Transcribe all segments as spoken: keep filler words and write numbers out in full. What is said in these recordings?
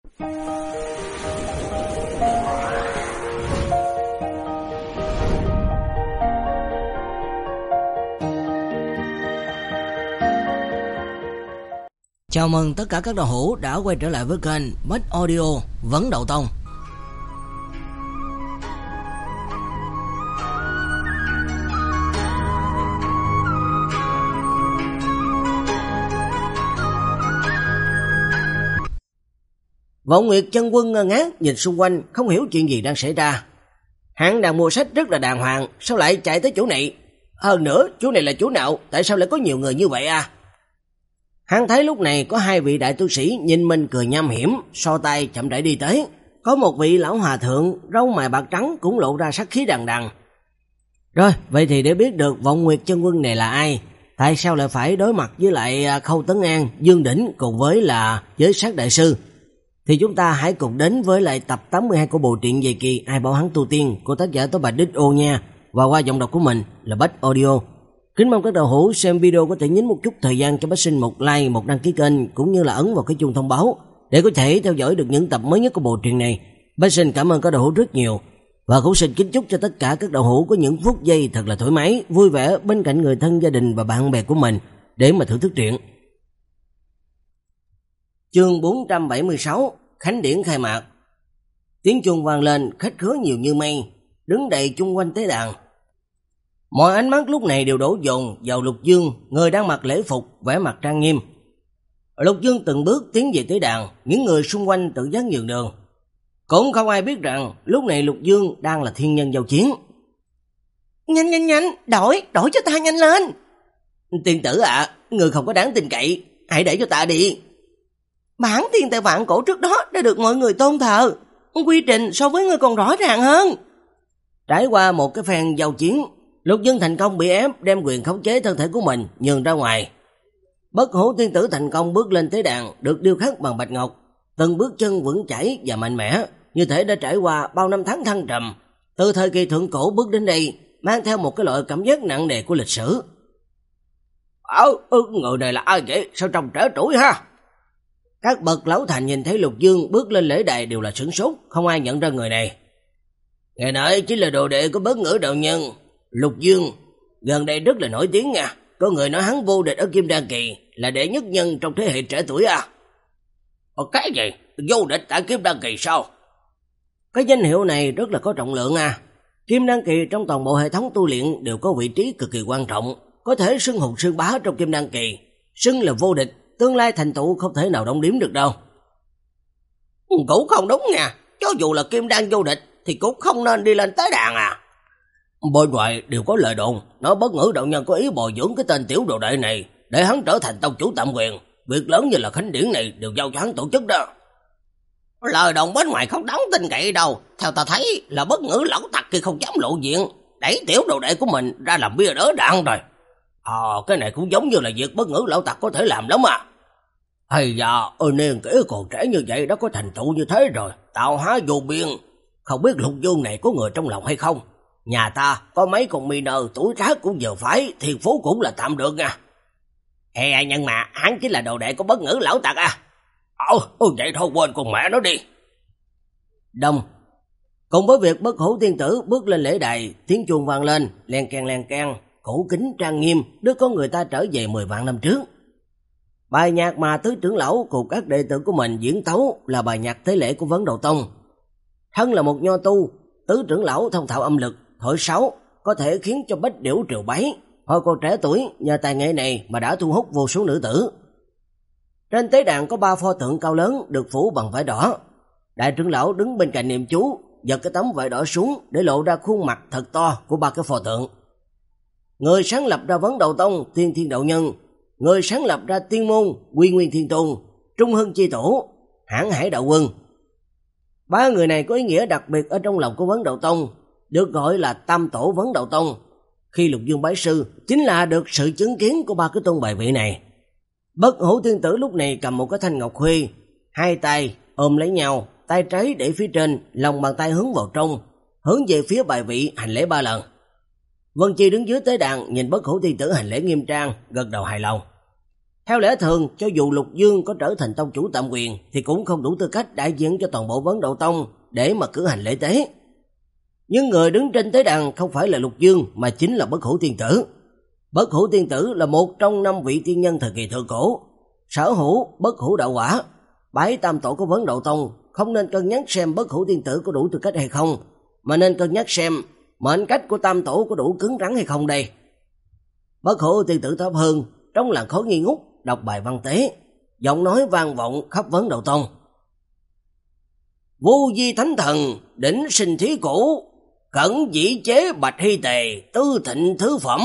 Chào mừng tất cả các đạo hữu đã quay trở lại với kênh Bách Audio Vấn Đậu Tông. Vọng Nguyệt chân quân ngơ ngác nhìn xung quanh, không hiểu chuyện gì đang xảy ra. Hắn đang mua sách rất là đàng hoàng, sao lại chạy tới chỗ này? Hơn nữa, chỗ này là chỗ nào? Tại sao lại có nhiều người như vậy à? Hắn thấy lúc này có hai vị đại tu sĩ nhìn mình cười nham hiểm, so tay chậm rãi đi tới. Có một vị lão hòa thượng, râu mày bạc trắng cũng lộ ra sát khí đằng đằng. Rồi, vậy thì để biết được Vọng Nguyệt chân quân này là ai, tại sao lại phải đối mặt với lại Khâu Tấn An, Dương Đỉnh cùng với là Giới Sát Đại Sư, thì chúng ta hãy cùng đến với lại tập tám mươi hai của bộ truyện Dày Kỳ Ai Bảo Hắn Tu Tiên của tác giả Tố Bạch Đích Ô nha, và qua giọng đọc của mình là Bách Audio. Kính mong các đạo hữu xem video có thể nhấn một chút thời gian cho Bách Sinh một like, một đăng ký kênh cũng như là ấn vào cái chuông thông báo để có thể theo dõi được những tập mới nhất của bộ truyện này. Bách Sinh cảm ơn các đạo hữu rất nhiều và cũng xin kính chúc cho tất cả các đạo hữu có những phút giây thật là thoải mái, vui vẻ bên cạnh người thân, gia đình và bạn bè của mình để mà thưởng thức truyện. Chương bốn trăm bảy mươi sáu, Khánh điển khai mạc. Tiếng chuông vang lên, khách khứa nhiều như mây, đứng đầy chung quanh tế đàn. Mọi ánh mắt lúc này đều đổ dồn vào Lục Dương, người đang mặc lễ phục, vẻ mặt trang nghiêm. Lục Dương từng bước tiến về tế đàn, những người xung quanh tự giác nhường đường. Cũng không ai biết rằng lúc này Lục Dương đang là thiên nhân giao chiến. Nhanh nhanh nhanh, đổi, đổi cho ta nhanh lên. Tiên tử ạ, à, người không có đáng tin cậy, hãy để cho ta đi. Bản thiên tại vạn cổ trước đó đã được mọi người tôn thờ, quy trình so với người còn rõ ràng hơn. Trải qua một cái phen giao chiến, Lục Dương thành công bị ép đem quyền khống chế thân thể của mình nhường ra ngoài. Bất Hủ tiên tử thành công bước lên tế đàn, được điêu khắc bằng bạch ngọc, từng bước chân vững chãi và mạnh mẽ, như thể đã trải qua bao năm tháng thăng trầm, từ thời kỳ thượng cổ bước đến đây, mang theo một cái loại cảm giác nặng nề của lịch sử. Ờ, người này là ai vậy? Sao trông trẻ tuổi ha? Các bậc lão thành nhìn thấy Lục Dương bước lên lễ đài đều là sửng sốt, không ai nhận ra người này. Người nói chính là đồ đệ của Bất Ngữ đạo nhân Lục Dương, gần đây rất là nổi tiếng nha. Có người nói hắn vô địch ở Kim Đan Kỳ, là đệ nhất nhân trong thế hệ trẻ tuổi à? Ờ, cái gì? Vô địch tại Kim Đan Kỳ sao? Cái danh hiệu này rất là có trọng lượng à. Kim Đan Kỳ trong toàn bộ hệ thống tu luyện đều có vị trí cực kỳ quan trọng, có thể xưng hùng xưng bá trong Kim Đan Kỳ, xưng là vô địch, tương lai thành tựu không thể nào đong đếm được đâu. Cũng không đúng nha, cho dù là Kim Đan vô địch thì cũng không nên đi lên tế đàn à. Bên ngoài đều có lời đồn nói Bất Ngữ đạo nhân có ý bồi dưỡng cái tên tiểu đồ đệ này để hắn trở thành tông chủ tạm quyền, việc lớn như là khánh điển này đều giao cho hắn tổ chức đó. Lời đồn bên ngoài không đáng tin cậy đâu, theo ta thấy là Bất Ngữ lão tặc kia không dám lộ diện, đẩy tiểu đồ đệ của mình ra làm bia đỡ đạn rồi. Ờ, cái này cũng giống như là việc Bất Ngữ lão tặc có thể làm lắm à. Hay da, ơi niên kể còn trẻ như vậy đã có thành tựu như thế rồi, tạo hóa vô biên. Không biết Lục Dương này có người trong lòng hay không? Nhà ta có mấy con mì nờ tuổi trác cũng vừa phải, thiên phú cũng là tạm được nha. Hè, nhưng mà hắn chính là đồ đệ của Bất Ngữ lão tặc à? Ồ, ừ, vậy thôi quên con mẹ nó đi. Đông. Cùng với việc Bất Hủ tiên tử bước lên lễ đài, tiếng chuông vang lên, len keng len keng, cổ kính trang nghiêm, đưa con người ta trở về mười vạn năm trước. Bài nhạc mà tứ trưởng lão cùng các đệ tử của mình diễn tấu là bài nhạc tế lễ của Vấn Đậu Tông. Thân là một nho tu, tứ trưởng lão thông thạo âm lực, thổi sáo, có thể khiến cho bách điểu triều bái. Hồi còn trẻ tuổi, nhờ tài nghệ này mà đã thu hút vô số nữ tử. Trên tế đàn có ba pho tượng cao lớn được phủ bằng vải đỏ. Đại trưởng lão đứng bên cạnh niệm chú, giật cái tấm vải đỏ xuống để lộ ra khuôn mặt thật to của ba cái pho tượng. Người sáng lập ra Vấn Đậu Tông, Tiên Thiên đạo nhân, người sáng lập ra Tiên môn, Quy Nguyên Thiên Tôn, Trung Hưng chi tổ, Hãn Hải đạo quân. Ba người này có ý nghĩa đặc biệt ở trong lòng của Vấn Đậu Tông, được gọi là Tam Tổ Vấn Đậu Tông. Khi Lục Dương bái sư, chính là được sự chứng kiến của ba cái tôn bài vị này. Bất Hủ tiên tử lúc này cầm một cái thanh ngọc khuy, hai tay ôm lấy nhau, tay trái để phía trên, lòng bàn tay hướng vào trong, hướng về phía bài vị hành lễ ba lần. Vân Chi đứng dưới tế đàn nhìn Bất Hủ tiên tử hành lễ nghiêm trang, gật đầu hài lòng. Theo lẽ thường, cho dù Lục Dương có trở thành tông chủ tạm quyền thì cũng không đủ tư cách đại diện cho toàn bộ Vấn Đậu Tông để mà cử hành lễ tế. Nhưng người đứng trên tế đàn không phải là Lục Dương mà chính là Bất Hủ Tiên Tử. Bất Hủ Tiên Tử là một trong năm vị tiên nhân thời kỳ thượng cổ, sở hữu Bất Hủ đạo quả. Bái tam tổ của Vấn Đậu Tông không nên cân nhắc xem Bất Hủ Tiên Tử có đủ tư cách hay không, mà nên cân nhắc xem mệnh cách của tam tổ có đủ cứng rắn hay không đây. Bất Hủ Tiên Tử thấp hơn, trong làn khói nghi ngút đọc bài văn tế, giọng nói vang vọng khắp Vấn Đậu Tông. Vô vi thánh thần, đỉnh sinh thí cổ, cẩn dĩ chế bạch hy tề, tư thịnh thứ phẩm.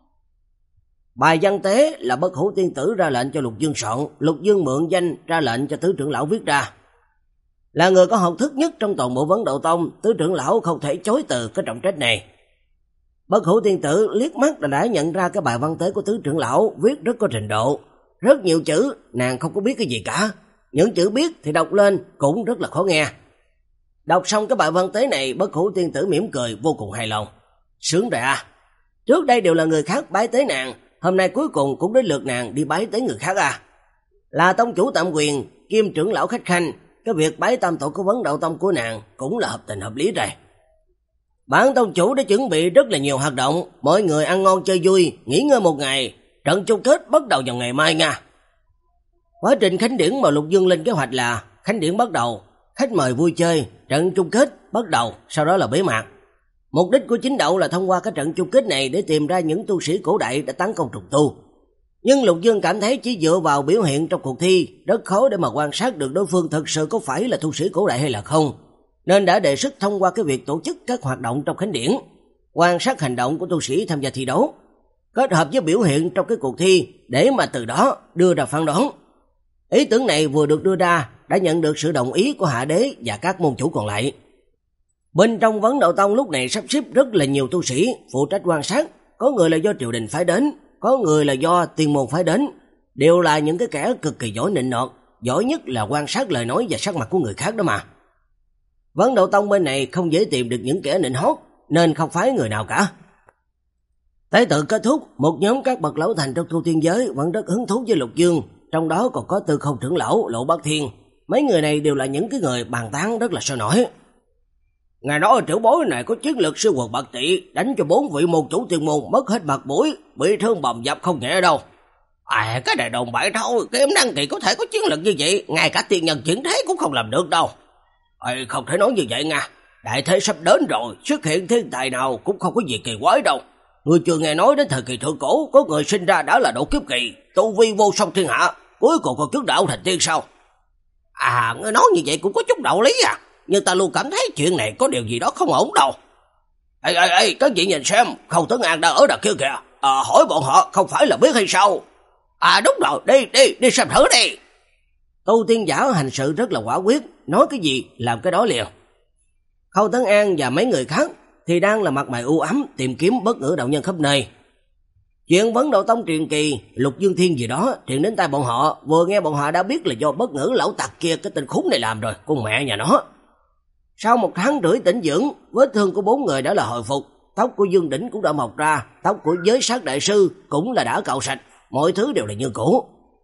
Bài văn tế là Bất Hủ Tiên Tử ra lệnh cho Lục Dương soạn, Lục Dương mượn danh ra lệnh cho tứ trưởng lão viết ra. Là người có học thức nhất trong toàn bộ Vấn Đậu Tông, tứ trưởng lão không thể chối từ cái trọng trách này. Bất Hủ Tiên Tử liếc mắt là đã nhận ra cái bài văn tế của tứ trưởng lão viết rất có trình độ. Rất nhiều chữ, nàng không có biết cái gì cả. Những chữ biết thì đọc lên cũng rất là khó nghe. Đọc xong cái bài văn tế này, Bất Hủ Tiên Tử mỉm cười vô cùng hài lòng. Sướng rồi à. Trước đây đều là người khác bái tế nàng, hôm nay cuối cùng cũng đến lượt nàng đi bái tế người khác à. Là tông chủ tạm quyền, kiêm trưởng lão khách khanh, cái việc bái tam tổ của Vấn Đậu Tông của nàng cũng là hợp tình hợp lý rồi. Bản tông chủ đã chuẩn bị rất là nhiều hoạt động, mọi người ăn ngon chơi vui, nghỉ ngơi một ngày, trận chung kết bắt đầu vào ngày mai nha. Quá trình khánh điển mà Lục Dương lên kế hoạch là khánh điển bắt đầu, khách mời vui chơi, trận chung kết bắt đầu, sau đó là bế mạc. Mục đích của chính đậu là thông qua cái trận chung kết này để tìm ra những tu sĩ cổ đại đã tấn công trùng tu. Nhưng Lục Dương cảm thấy chỉ dựa vào biểu hiện trong cuộc thi rất khó để mà quan sát được đối phương thực sự có phải là tu sĩ cổ đại hay là không, nên đã đề xuất thông qua cái việc tổ chức các hoạt động trong khánh điển, quan sát hành động của tu sĩ tham gia thi đấu, kết hợp với biểu hiện trong cái cuộc thi để mà từ đó đưa ra phán đoán. Ý tưởng này vừa được đưa ra đã nhận được sự đồng ý của Hạ Đế và các môn chủ còn lại. Bên trong Vấn Đậu Tông lúc này sắp xếp rất là nhiều tu sĩ phụ trách quan sát, có người là do triều đình phái đến, có người là do tiên môn phái đến, đều là những cái kẻ cực kỳ giỏi nịnh nọt, giỏi nhất là quan sát lời nói và sắc mặt của người khác đó mà. Vấn Đậu Tông bên này không dễ tìm được những kẻ nịnh hót nên không phái người nào cả. Tế tự kết thúc, một nhóm các bậc lão thành trong tu tiên giới vẫn rất hứng thú với Lục Dương, trong đó còn có Tư Không trưởng lão, Lộ Bát Thiên. Mấy người này đều là những cái người bàn tán rất là sôi nổi. Ngày đó tiểu bối này có chiến lược siêu quần bạc tỷ, đánh cho bốn vị môn chủ tiên môn mất hết mặt mũi, bị thương bầm dập không nhẹ đâu. À, cái này đồn bậy thôi, kiếm đăng kỳ có thể có chiến lược như vậy, ngay cả tiên nhân chuyển thế cũng không làm được đâu. À, không thể nói như vậy nha, đại thế sắp đến rồi, xuất hiện thiên tài nào cũng không có gì kỳ quái đâu. Người chưa nghe nói đến thời kỳ thượng cổ, có người sinh ra đã là độ kiếp kỳ, tu vi vô song thiên hạ, cuối cùng còn chứng đạo thành tiên sao? À, người nói như vậy cũng có chút đạo lý à, nhưng ta luôn cảm thấy chuyện này có điều gì đó không ổn đâu. Ê, ê, ê, các vị nhìn xem, Khâu Tấn An đang ở đằng kia kìa, à, hỏi bọn họ không phải là biết hay sao? À đúng rồi, đi, đi, đi xem thử đi. Tu tiên giả hành sự rất là quả quyết, nói cái gì làm cái đó liền. Khâu Tấn An và mấy người khác thì đang là mặt mày u ám tìm kiếm Bất Ngữ đạo nhân khắp nơi. Chuyện Vấn Đậu Tông truyền kỳ, Lục Dương Thiên gì đó truyền đến tai bọn họ, vừa nghe bọn họ đã biết là do Bất Ngữ lão tặc kia cái tên khốn này làm rồi, con mẹ nhà nó. Sau một tháng rưỡi tĩnh dưỡng, vết thương của bốn người đã là hồi phục, tóc của Dương Đỉnh cũng đã mọc ra, tóc của Giới Sát đại sư cũng là đã cạo sạch, mọi thứ đều là như cũ.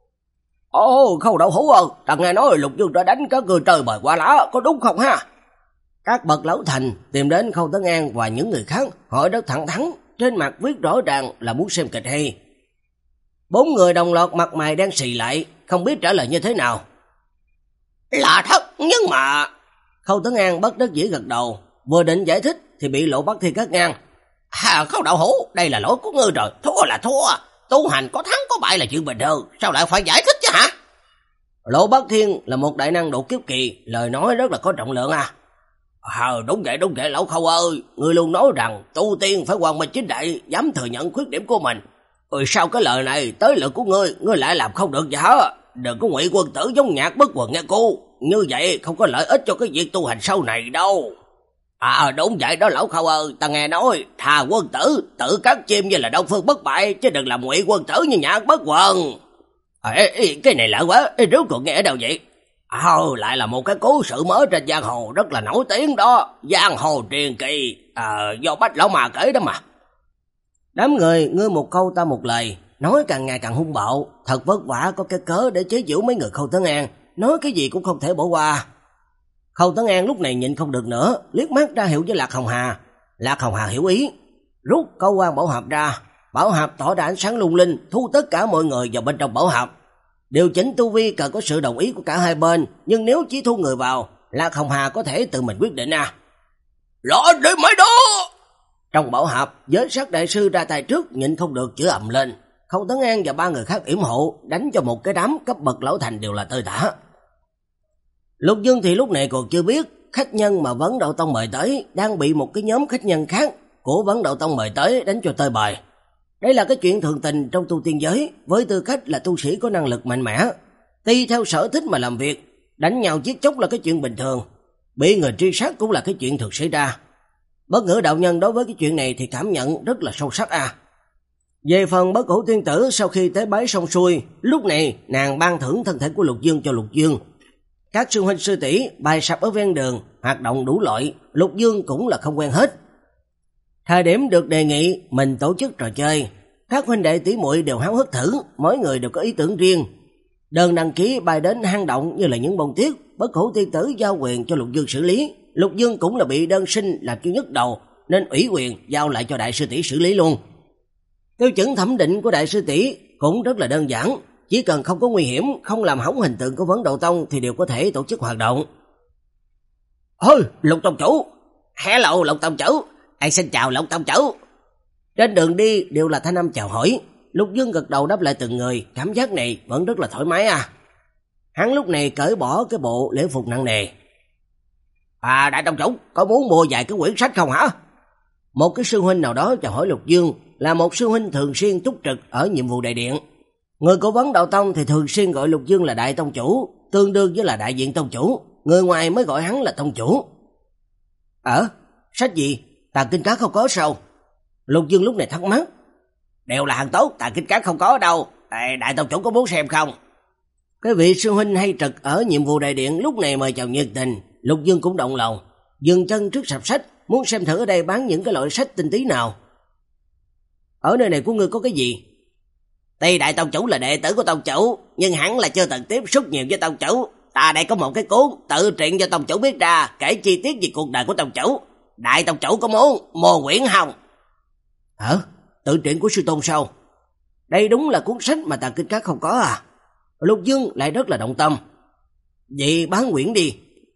Ồ, Khâu Đậu Hữu ơi, ta nghe nói Lục Dương đã đánh các người trời bời qua lá, có đúng không ha? Các bậc lão thành tìm đến Khâu Tấn An và những người khác hỏi rất thẳng thắn, trên mặt viết rõ ràng là muốn xem kịch hay. Bốn người đồng loạt mặt mày đang xì lại, không biết trả lời như thế nào. Là thật, nhưng mà... Khâu Tấn An bất đắc dĩ gật đầu, vừa định giải thích thì bị Lộ Bát Thiên cắt ngang. À, Khâu Đậu Hữu, đây là lỗi của ngươi rồi, thua là thua, tu hành có thắng có bại là chuyện bình thường, sao lại phải giải thích chứ hả? Lộ Bát Thiên là một đại năng độ kiếp kỳ, lời nói rất là có trọng lượng à. À, đúng vậy, đúng vậy lão Khâu ơi, ngươi luôn nói rằng tu tiên phải quang minh chính đại, dám thừa nhận khuyết điểm của mình. Ôi sao cái lời này tới lượt của ngươi, ngươi lại làm không được vậy hả? Đừng có ngụy quân tử giống Nhạc Bất Quần nghe cô, như vậy không có lợi ích cho cái việc tu hành sau này đâu. À đúng vậy đó lão Khâu ơi, ta nghe nói thà quân tử tự cắt chim như là Đông Phương Bất Bại, chứ đừng làm ngụy quân tử như Nhạc Bất Quần. À, ê, ê, cái này lạ quá, ê, rốt cuộc nghe ở đâu vậy? À, lại là một cái cố sự mới trên giang hồ rất là nổi tiếng đó, giang hồ truyền kỳ, à, do Bách lão mà kể đó mà. Đám người ngươi một câu ta một lời, nói càng ngày càng hung bạo, thật vất vả có cái cớ để chế giễu mấy người Khâu Tấn An, nói cái gì cũng không thể bỏ qua. Khâu Tấn An lúc này nhịn không được nữa, liếc mắt ra hiệu với Lạc Hồng Hà. Lạc Hồng Hà hiểu ý, rút câu quan bảo hạp ra, bảo hạp tỏ ra ánh sáng lung linh, thu tất cả mọi người vào bên trong bảo hạp. Điều chỉnh tu vi cần có sự đồng ý của cả hai bên, nhưng nếu chỉ thu người vào, Lạc Hồng Hà có thể tự mình quyết định à. Rõ đi mấy đó! Trong bảo hạp, giới sát đại sư ra tay trước, nhịn không được chửi ầm lên. Khâu Tấn An và ba người khác yểm hộ, đánh cho một cái đám cấp bậc lão thành đều là tơi tả. Lục Dương thì lúc này còn chưa biết, khách nhân mà Vấn Đạo Tông mời tới đang bị một cái nhóm khách nhân khác của Vấn Đạo Tông mời tới đánh cho tơi bời. Đây là cái chuyện thường tình trong tu tiên giới, với tư cách là tu sĩ có năng lực mạnh mẽ, tùy theo sở thích mà làm việc, đánh nhau giết chóc là cái chuyện bình thường, bị người truy sát cũng là cái chuyện thường xảy ra. Bất Ngữ đạo nhân đối với cái chuyện này thì cảm nhận rất là sâu sắc à. Về phần Bất Hủ tiên tử, sau khi tế bái xong xuôi, lúc này nàng ban thưởng thân thể của Lục Dương cho Lục Dương. Các sư huynh sư tỷ bài sập ở ven đường, hoạt động đủ loại, Lục Dương cũng là không quen hết. Thời điểm được đề nghị mình tổ chức trò chơi, các huynh đệ tỷ muội đều háo hức thử, mỗi người đều có ý tưởng riêng. Đơn đăng ký bay đến hang động như là những bông tuyết, Bất Hủ tiên tử giao quyền cho Lục Dương xử lý. Lục Dương cũng là bị đơn sinh làm chủ nhất đầu, nên ủy quyền giao lại cho đại sư tỷ xử lý luôn. Tiêu chuẩn thẩm định của đại sư tỷ cũng rất là đơn giản, chỉ cần không có nguy hiểm, không làm hỏng hình tượng của Vấn Đạo Tông thì đều có thể tổ chức hoạt động. Ôi, Lục Tông chủ! Hello Lục Tông chủ! Ai xin chào Lục Tông chủ! Trên đường đi đều là thanh âm chào hỏi, Lục Dương gật đầu đáp lại từng người, cảm giác này vẫn rất là thoải mái à. Hắn lúc này cởi bỏ cái bộ lễ phục nặng nề. À, đại tông chủ, có muốn mua vài cái quyển sách không hả? Một cái sư huynh nào đó chào hỏi Lục Dương, là một sư huynh thường xuyên túc trực ở nhiệm vụ đại điện. Người của Vấn Đạo Tông thì thường xuyên gọi Lục Dương là đại tông chủ, tương đương với là đại diện tông chủ, người ngoài mới gọi hắn là tông chủ. Ờ, sách gì? Tà Kinh Các không có sao? Lục Dương lúc này thắc mắc. Đều là hàng tốt, Tà Kinh Các không có đâu. Ê, đại tông chủ có muốn xem không? Cái vị sư huynh hay trực ở nhiệm vụ đại điện lúc này mời chào nhiệt tình, Lục Dương cũng động lòng, dừng chân trước sạp sách, muốn xem thử ở đây bán những cái loại sách tinh tí nào. Ở nơi này của ngươi có cái gì? Tuy đại tông chủ là đệ tử của tông chủ, nhưng hẳn là chưa từng tiếp xúc nhiều với tông chủ. Ta đây có một cái cuốn tự truyện cho tông chủ biết ra, kể chi tiết về cuộc đời của tông chủ. Đại tông chủ có muốn mua quyển không? Hả? Tự truyện của sư tôn sao? Đây đúng là cuốn sách mà Tà Kinh Các không có à? Lục Dương lại rất là động tâm. Vậy bán quyển đi.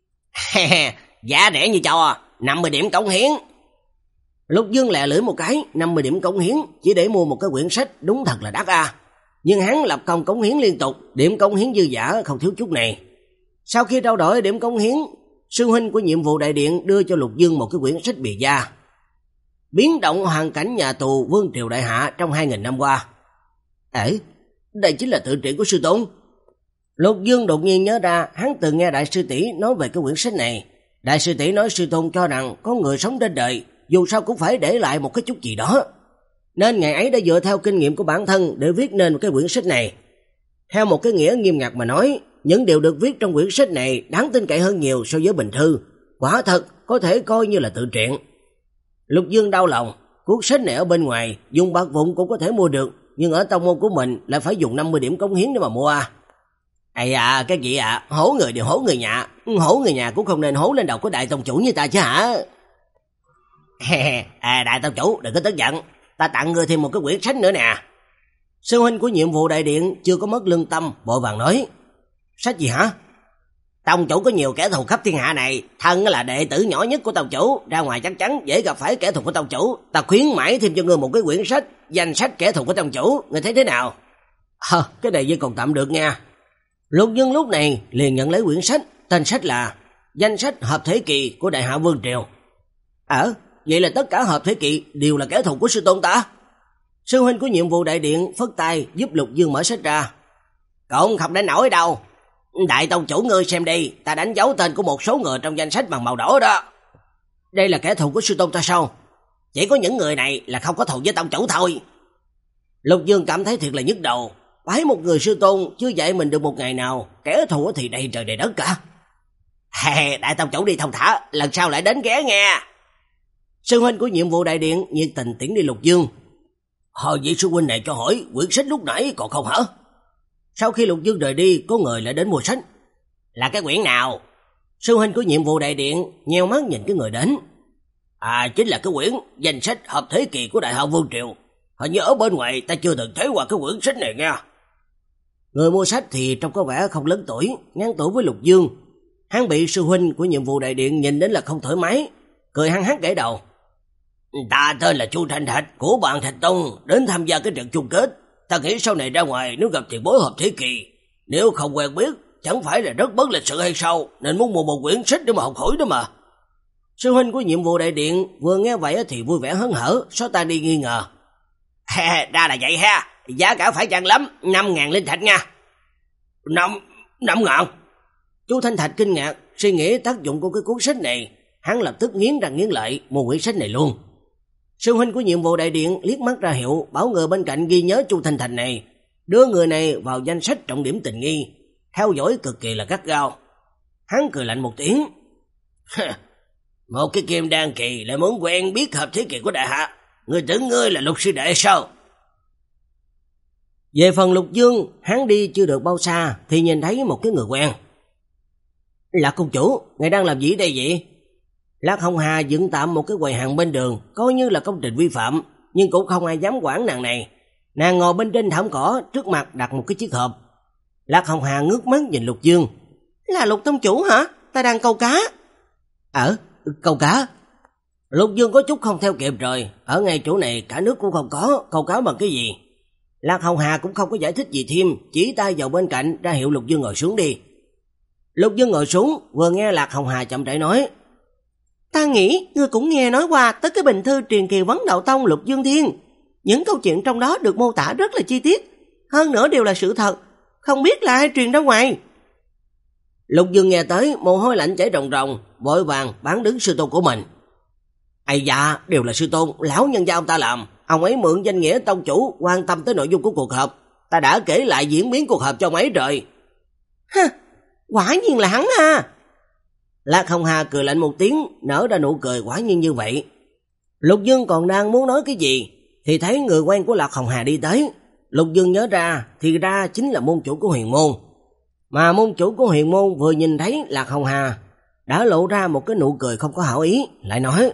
Giá rẻ như cho, năm mươi điểm cống hiến. Lục Dương lẹ lưỡi một cái, năm mươi điểm cống hiến chỉ để mua một cái quyển sách đúng thật là đắt à. Nhưng hắn lập công cống hiến liên tục, điểm cống hiến dư giả không thiếu chút này. Sau khi trao đổi điểm cống hiến, sư huynh của nhiệm vụ đại điện đưa cho Lục Dương một cái quyển sách bìa da. Biến động hoàn cảnh nhà tù Vương Triều Đại Hạ trong hai nghìn năm qua. Ê, đây chính là tự truyện của sư tôn. Lục Dương đột nhiên nhớ ra, hắn từng nghe đại sư tỷ nói về cái quyển sách này. Đại sư tỷ nói sư tôn cho rằng có người sống trên đời dù sao cũng phải để lại một cái chút gì đó, nên ngày ấy đã dựa theo kinh nghiệm của bản thân để viết nên một cái quyển sách này. Theo một cái nghĩa nghiêm ngặt mà nói, những điều được viết trong quyển sách này đáng tin cậy hơn nhiều so với bình thư, quả thật có thể coi như là tự truyện. Lục Dương đau lòng, cuốn sách này ở bên ngoài dùng bạc vụn cũng có thể mua được, nhưng ở tông môn của mình lại phải dùng năm mươi điểm cống hiến để mà mua à. Ây à, cái gì à, hố người đều hố người nhà, hố người nhà cũng không nên hố lên đầu của đại tông chủ như ta chứ hả? À, đại tông chủ đừng có tức giận, ta tặng ngươi thêm một cái quyển sách nữa nè. Sư huynh của nhiệm vụ đại điện chưa có mất lương tâm, vội vàng nói. Sách gì hả? Tông chủ có nhiều kẻ thù khắp thiên hạ này, thân là đệ tử nhỏ nhất của tông chủ, ra ngoài chắc chắn dễ gặp phải kẻ thù của tông chủ. Ta khuyến mãi thêm cho ngươi một cái quyển sách, danh sách kẻ thù của tông chủ, ngươi thấy thế nào? À, cái này vẫn còn tạm được nha. Lục Dương lúc này liền nhận lấy quyển sách, tên sách là Danh sách hợp thế kỵ của Đại Hạ Vương Triều. Ờ, vậy là tất cả hợp thế kỵ đều là kẻ thù của sư tôn ta? Sư huynh của nhiệm vụ đại điện phất tay giúp Lục Dương mở sách ra. Cũng không đến nổi đâu. Đại tông chủ ngươi xem đi, ta đánh dấu tên của một số người trong danh sách bằng màu đỏ đó. Đây là kẻ thù của sư tôn ta sao? Chỉ có những người này là không có thù với tông chủ thôi. Lục Dương cảm thấy thiệt là nhức đầu. Bái một người sư tôn chưa dạy mình được một ngày nào, kẻ thù thì đầy trời đầy đất cả. Hè, đại tông chủ đi thông thả, lần sau lại đến ghé nghe. Sư huynh của nhiệm vụ đại điện nhiệt tình tiễn đi Lục Dương. Hồi vị sư huynh này cho hỏi quyển sách lúc nãy còn không hả? Sau khi Lục Dương rời đi, có người lại đến mua sách. Là cái quyển nào? Sư huynh của nhiệm vụ đại điện nheo mắt nhìn cái người đến. À, chính là cái quyển danh sách hợp thế kỷ của Đại Hạo Vương Triều. Hình như ở bên ngoài ta chưa từng thấy qua cái quyển sách này nha. Người mua sách thì trông có vẻ không lớn tuổi, ngang tuổi với Lục Dương. Hắn bị sư huynh của nhiệm vụ đại điện nhìn đến là không thoải mái, cười hăng hắc gãi đầu. Ta tên là Chu Thanh Thạch của Bàn Thạch Tông, đến tham gia cái trận chung kết. Ta nghĩ sau này ra ngoài nếu gặp tiền bối hợp thế kỷ, nếu không quen biết, chẳng phải là rất bất lịch sự hay sao, nên muốn mua một quyển sách để mà học hỏi đó mà. Sư huynh của nhiệm vụ đại điện vừa nghe vậy thì vui vẻ hớn hở, xóa tan đi nghi ngờ. Ha, ra là vậy ha, giá cả phải chăng lắm, năm ngàn linh thạch nha. Năm, năm ngàn? Chu Thanh Thạch kinh ngạc, suy nghĩ tác dụng của cái cuốn sách này, hắn lập tức nghiến răng nghiến lợi mua quyển sách này luôn. Sư huynh của nhiệm vụ đại điện liếc mắt ra hiệu, bảo người bên cạnh ghi nhớ Chu Thanh Thạch này, đưa người này vào danh sách trọng điểm tình nghi, theo dõi cực kỳ là gắt gao. Hắn cười lạnh một tiếng. Một cái kim đan kỳ lại muốn quen biết hợp thế kỷ của đại hạ, người tưởng ngươi là Lục sư đệ sao? Về phần Lục Dương, hắn đi chưa được bao xa thì nhìn thấy một cái người quen. Lạc công chủ, ngài đang làm gì đây vậy? Lạc Hồng Hà dựng tạm một cái quầy hàng bên đường, coi như là công trình vi phạm, nhưng cũng không ai dám quản nàng này. Nàng ngồi bên trên thảm cỏ, trước mặt đặt một cái chiếc hộp. Lạc Hồng Hà ngước mắt nhìn Lục Dương. Là Lục tông chủ hả? Ta đang câu cá. Ở, câu cá? Lục Dương có chút không theo kịp rồi, ở ngay chỗ này cả nước cũng không có, câu cá bằng cái gì? Lạc Hồng Hà cũng không có giải thích gì thêm, chỉ tay vào bên cạnh ra hiệu Lục Dương ngồi xuống đi. Lục Dương ngồi xuống, vừa nghe Lạc Hồng Hà chậm rãi nói. Ta nghĩ ngươi cũng nghe nói qua tới cái bình thư truyền kỳ Vấn Đạo Tông Lục Dương Thiên. Những câu chuyện trong đó được mô tả rất là chi tiết, hơn nữa đều là sự thật, không biết là ai truyền ra ngoài. Lục Dương nghe tới, mồ hôi lạnh chảy ròng ròng, vội vàng bán đứng sư tôn của mình. Ây dạ, đều là sư tôn, lão nhân gia ông ta làm. Ông ấy mượn danh nghĩa tông chủ quan tâm tới nội dung của cuộc họp. Ta đã kể lại diễn biến cuộc họp cho ông ấy rồi. Ha, quả nhiên là hắn ha. Lạc Hồng Hà cười lạnh một tiếng, nở ra nụ cười quả nhiên như vậy. Lục Dương còn đang muốn nói cái gì thì thấy người quen của Lạc Hồng Hà đi tới. Lục Dương nhớ ra thì ra chính là môn chủ của Huyền Môn. Mà môn chủ của Huyền Môn vừa nhìn thấy Lạc Hồng Hà đã lộ ra một cái nụ cười không có hảo ý, lại nói: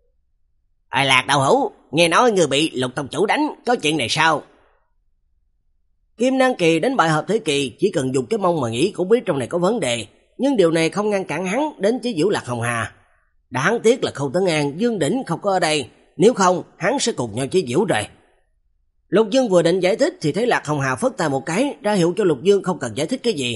Ai Lạc đạo hữu, nghe nói người bị Lục tông chủ đánh, có chuyện này sao? Kim Đan kỳ đánh bại hợp thế kỳ, chỉ cần dùng cái mông mà nghĩ cũng biết trong này có vấn đề, nhưng điều này không ngăn cản hắn đến chế giễu Lạc Hồng Hà. Đáng tiếc là Khâu Tấn An, Dương Đỉnh không có ở đây, nếu không hắn sẽ cùng nhau chế giễu rồi. Lục Dương vừa định giải thích thì thấy Lạc Hồng Hà phất tay một cái, ra hiệu cho Lục Dương không cần giải thích cái gì.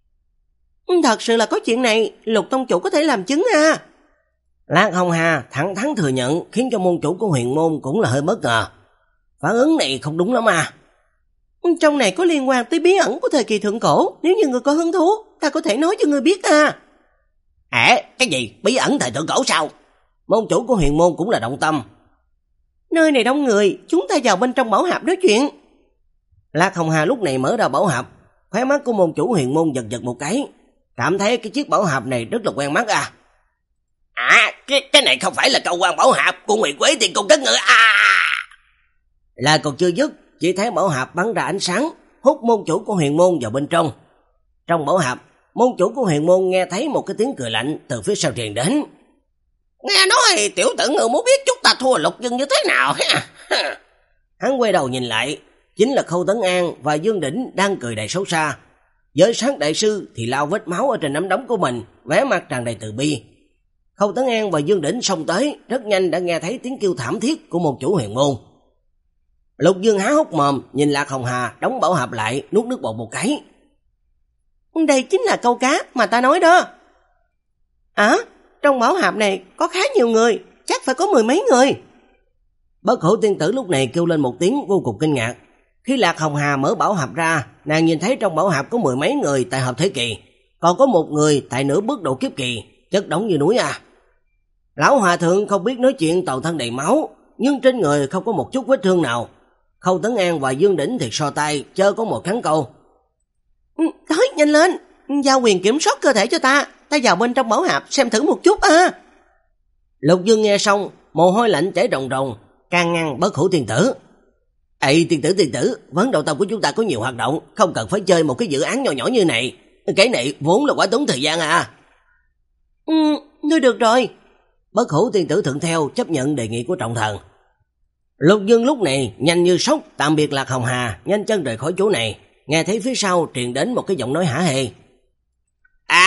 Thật sự là có chuyện này, Lục tông chủ có thể làm chứng à? Lạc Hồng Hà thẳng thắn thừa nhận, khiến cho môn chủ của Huyền Môn cũng là hơi bất ngờ. Phản ứng này không đúng lắm à. Trong này có liên quan tới bí ẩn của thời kỳ thượng cổ, nếu như người có hứng thú, ta có thể nói cho người biết à. À, cái gì? Bí ẩn thời thượng cổ sao? Môn chủ của Huyền Môn cũng là động tâm. Nơi này đông người, chúng ta vào bên trong bảo hạp nói chuyện. Lạc Hồng Hà lúc này mở ra bảo hạp, khóe mắt của môn chủ Huyền Môn giật giật một cái, cảm thấy cái chiếc bảo hạp này rất là quen mắt à. À, cái, cái này không phải là cầu quan bảo hạp của Nguyệt Quế Tiên Cung Cất Ngựa à. Là còn chưa dứt, chỉ thấy bảo hạp bắn ra ánh sáng, hút môn chủ của Huyền Môn vào bên trong. Trong bảo hạp, môn chủ của Huyền Môn nghe thấy một cái tiếng cười lạnh từ phía sau truyền đến. Nghe nói tiểu tử ngư muốn biết chúng ta thua Lục Dương như thế nào ha. Hắn quay đầu nhìn lại, chính là Khâu Tấn An và Dương Đỉnh đang cười đầy xấu xa. Giới sát đại sư thì lau vết máu ở trên nắm đấm của mình, vẻ mặt tràn đầy từ bi. Khâu Tấn An và Dương Đỉnh xông tới, rất nhanh đã nghe thấy tiếng kêu thảm thiết của một chủ Huyền Môn. Lục Dương há hốc mồm nhìn Lạc Hồng Hà đóng bảo hạp lại, nuốt nước bọt một cái. Đây chính là câu cá mà ta nói đó. À, trong bảo hạp này có khá nhiều người, chắc phải có mười mấy người. Bất Hủ tiên tử lúc này kêu lên một tiếng vô cùng kinh ngạc. Khi Lạc Hồng Hà mở bảo hạp ra, nàng nhìn thấy trong bảo hạp có mười mấy người tại hợp thế kỳ, còn có một người tại nửa bước độ kiếp kỳ, chất đống như núi à. Lão hòa thượng không biết nói chuyện, toàn thân đầy máu, nhưng trên người không có một chút vết thương nào. Khâu Tấn An và Dương Đỉnh thì so tay, chớ có một kháng câu. Tới, nhanh lên, giao quyền kiểm soát cơ thể cho ta, ta vào bên trong bảo hạp xem thử một chút à. Lục Dương nghe xong, mồ hôi lạnh chảy ròng ròng, can ngăn Bất Hủ tiên tử. Ê tiên tử tiên tử, Vấn Đạo Tông của chúng ta có nhiều hoạt động, không cần phải chơi một cái dự án nhỏ nhỏ như này. Cái này vốn là quá tốn thời gian à. Ừ, thôi được rồi. Bất Hủ tiên tử thuận theo chấp nhận đề nghị của trọng thần. Lục Dương lúc này nhanh như sóc tạm biệt Lạc Hồng Hà, nhanh chân rời khỏi chỗ này. Nghe thấy phía sau truyền đến một cái giọng nói hả hê. À,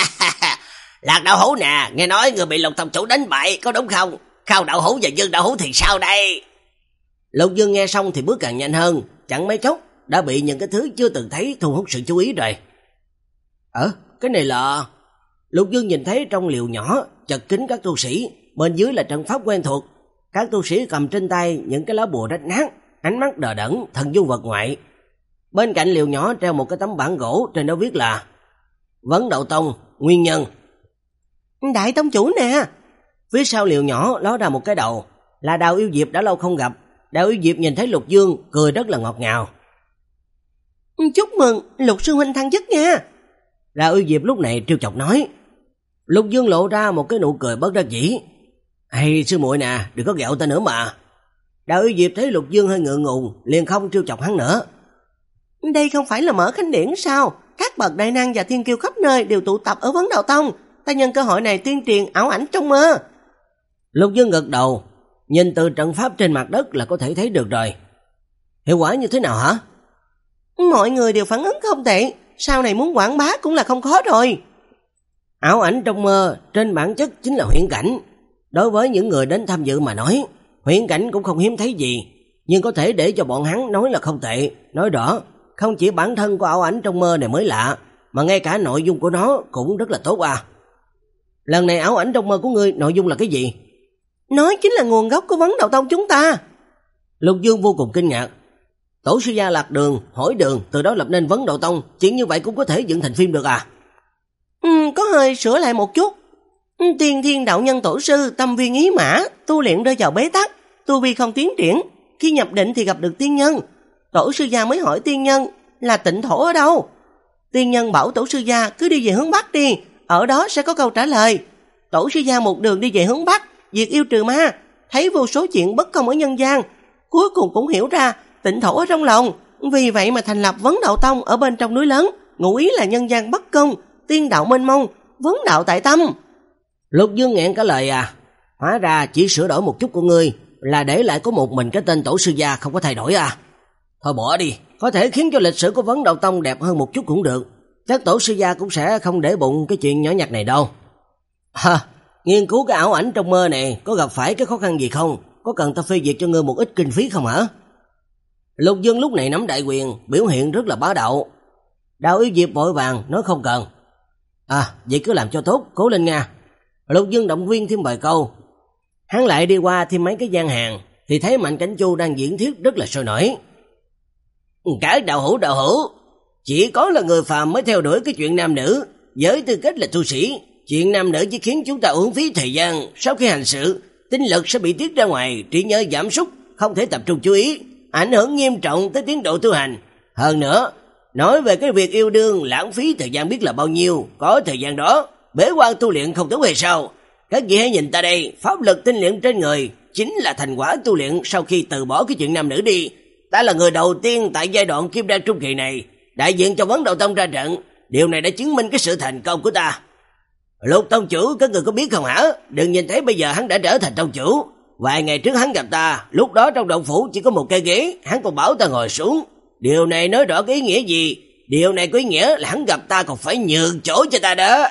Lạc đạo hữu nè, nghe nói người bị Lục tông chủ đánh bại, có đúng không? Khao đạo hữu và Dương đạo hữu thì sao đây? Lục Dương nghe xong thì bước càng nhanh hơn, chẳng mấy chốc đã bị những cái thứ chưa từng thấy thu hút sự chú ý rồi. Ờ, cái này là... Lục Dương nhìn thấy trong liều nhỏ chật kín các tu sĩ, bên dưới là trận pháp quen thuộc. Các tu sĩ cầm trên tay những cái lá bùa rách nát, ánh mắt đờ đẫn, thần du vật ngoại. Bên cạnh liều nhỏ treo một cái tấm bảng gỗ, trên đó viết là Vấn Đạo Tông, nguyên nhân. Đại tông chủ nè. Phía sau liều nhỏ ló ra một cái đầu, là Đào Yêu Diệp đã lâu không gặp. Đào Yêu Diệp nhìn thấy Lục Dương cười rất là ngọt ngào. Chúc mừng Lục sư huynh thăng chức nha. Đào Yêu Diệp lúc này trêu chọc nói. Lục Dương lộ ra một cái nụ cười bất đắc dĩ. Hay sư muội nè, đừng có ghẹo ta nữa mà. Đào Yêu Diệp thấy Lục Dương hơi ngượng ngùng, liền không trêu chọc hắn nữa. Đây không phải là mở khánh điển sao? Các bậc đại năng và thiên kiêu khắp nơi đều tụ tập ở Vấn Đạo Tông. Ta nhân cơ hội này tuyên truyền ảo ảnh trong mơ. Lục Dương gật đầu, nhìn từ trận pháp trên mặt đất là có thể thấy được rồi. Hiệu quả như thế nào hả? Mọi người đều phản ứng không tệ, sau này muốn quảng bá cũng là không khó rồi. Ảo ảnh trong mơ trên bản chất chính là huyễn cảnh. Đối với những người đến tham dự mà nói, huyễn cảnh cũng không hiếm thấy gì, nhưng có thể để cho bọn hắn nói là không tệ. Nói rõ, không chỉ bản thân của ảo ảnh trong mơ này mới lạ, mà ngay cả nội dung của nó cũng rất là tốt à. Lần này ảo ảnh trong mơ của ngươi nội dung là cái gì? Nói chính là nguồn gốc của Vấn Đạo Tông chúng ta. Lục Dương vô cùng kinh ngạc. Tổ sư gia lạc đường, hỏi đường, từ đó lập nên Vấn Đạo Tông, chuyện như vậy cũng có thể dựng thành phim được à? Ừ, có hơi sửa lại một chút. Tiên Thiên đạo nhân tổ sư tâm viên ý mã, tu luyện rơi vào bế tắc, tu vi không tiến triển, khi nhập định thì gặp được tiên nhân. Tổ sư gia mới hỏi tiên nhân là tịnh thổ ở đâu. Tiên nhân bảo tổ sư gia cứ đi về hướng Bắc đi, ở đó sẽ có câu trả lời. Tổ sư gia một đường đi về hướng Bắc, diệt yêu trừ ma, thấy vô số chuyện bất công ở nhân gian, cuối cùng cũng hiểu ra tịnh thổ ở trong lòng, vì vậy mà thành lập Vấn Đạo Tông ở bên trong núi lớn, ngụ ý là nhân gian bất công, tiên đạo mênh mông, vấn đạo tại tâm. Lục Dương nghẹn cả lời à, hóa ra chỉ sửa đổi một chút của ngươi là để lại có một mình cái tên tổ sư gia không có thay đổi à. Thôi bỏ đi, có thể khiến cho lịch sử của Vấn Đạo Tông đẹp hơn một chút cũng được, chắc tổ sư gia cũng sẽ không để bụng cái chuyện nhỏ nhặt này đâu. Ha, nghiên cứu cái ảo ảnh trong mơ này có gặp phải cái khó khăn gì không? Có cần ta phê duyệt cho ngươi một ít kinh phí không hả? Lục Dương lúc này nắm đại quyền, biểu hiện rất là bá đạo. Đào Yêu Diệp vội vàng nói không cần. À, vậy cứ làm cho tốt, cố lên nha. Lục Dương động viên thêm vài câu. Hắn lại đi qua thêm mấy cái gian hàng thì thấy Mạnh Cảnh Chu đang diễn thuyết rất là sôi nổi. Cả đạo hữu đạo hữu, chỉ có là người phàm mới theo đuổi cái chuyện nam nữ, với tư cách là tu sĩ, chuyện nam nữ chỉ khiến chúng ta uổng phí thời gian, sau khi hành sự, tinh lực sẽ bị tiết ra ngoài, trí nhớ giảm sút, không thể tập trung chú ý, ảnh hưởng nghiêm trọng tới tiến độ tu hành. Hơn nữa, nói về cái việc yêu đương lãng phí thời gian biết là bao nhiêu, có thời gian đó, bế quan tu luyện không tốt hay sao? Các vị hãy nhìn ta đây, pháp lực tinh luyện trên người chính là thành quả tu luyện sau khi từ bỏ cái chuyện nam nữ đi. Ta là người đầu tiên tại giai đoạn kim đan trung kỳ này, đại diện cho Vấn Đạo Tông ra trận, điều này đã chứng minh cái sự thành công của ta. Lục tông chủ, các người có biết không hả? Đừng nhìn thấy bây giờ hắn đã trở thành tông chủ. Vài ngày trước hắn gặp ta, lúc đó trong động phủ chỉ có một cây ghế, hắn còn bảo ta ngồi xuống. Điều này nói rõ cái ý nghĩa gì? Điều này có ý nghĩa là hắn gặp ta còn phải nhường chỗ cho ta đó.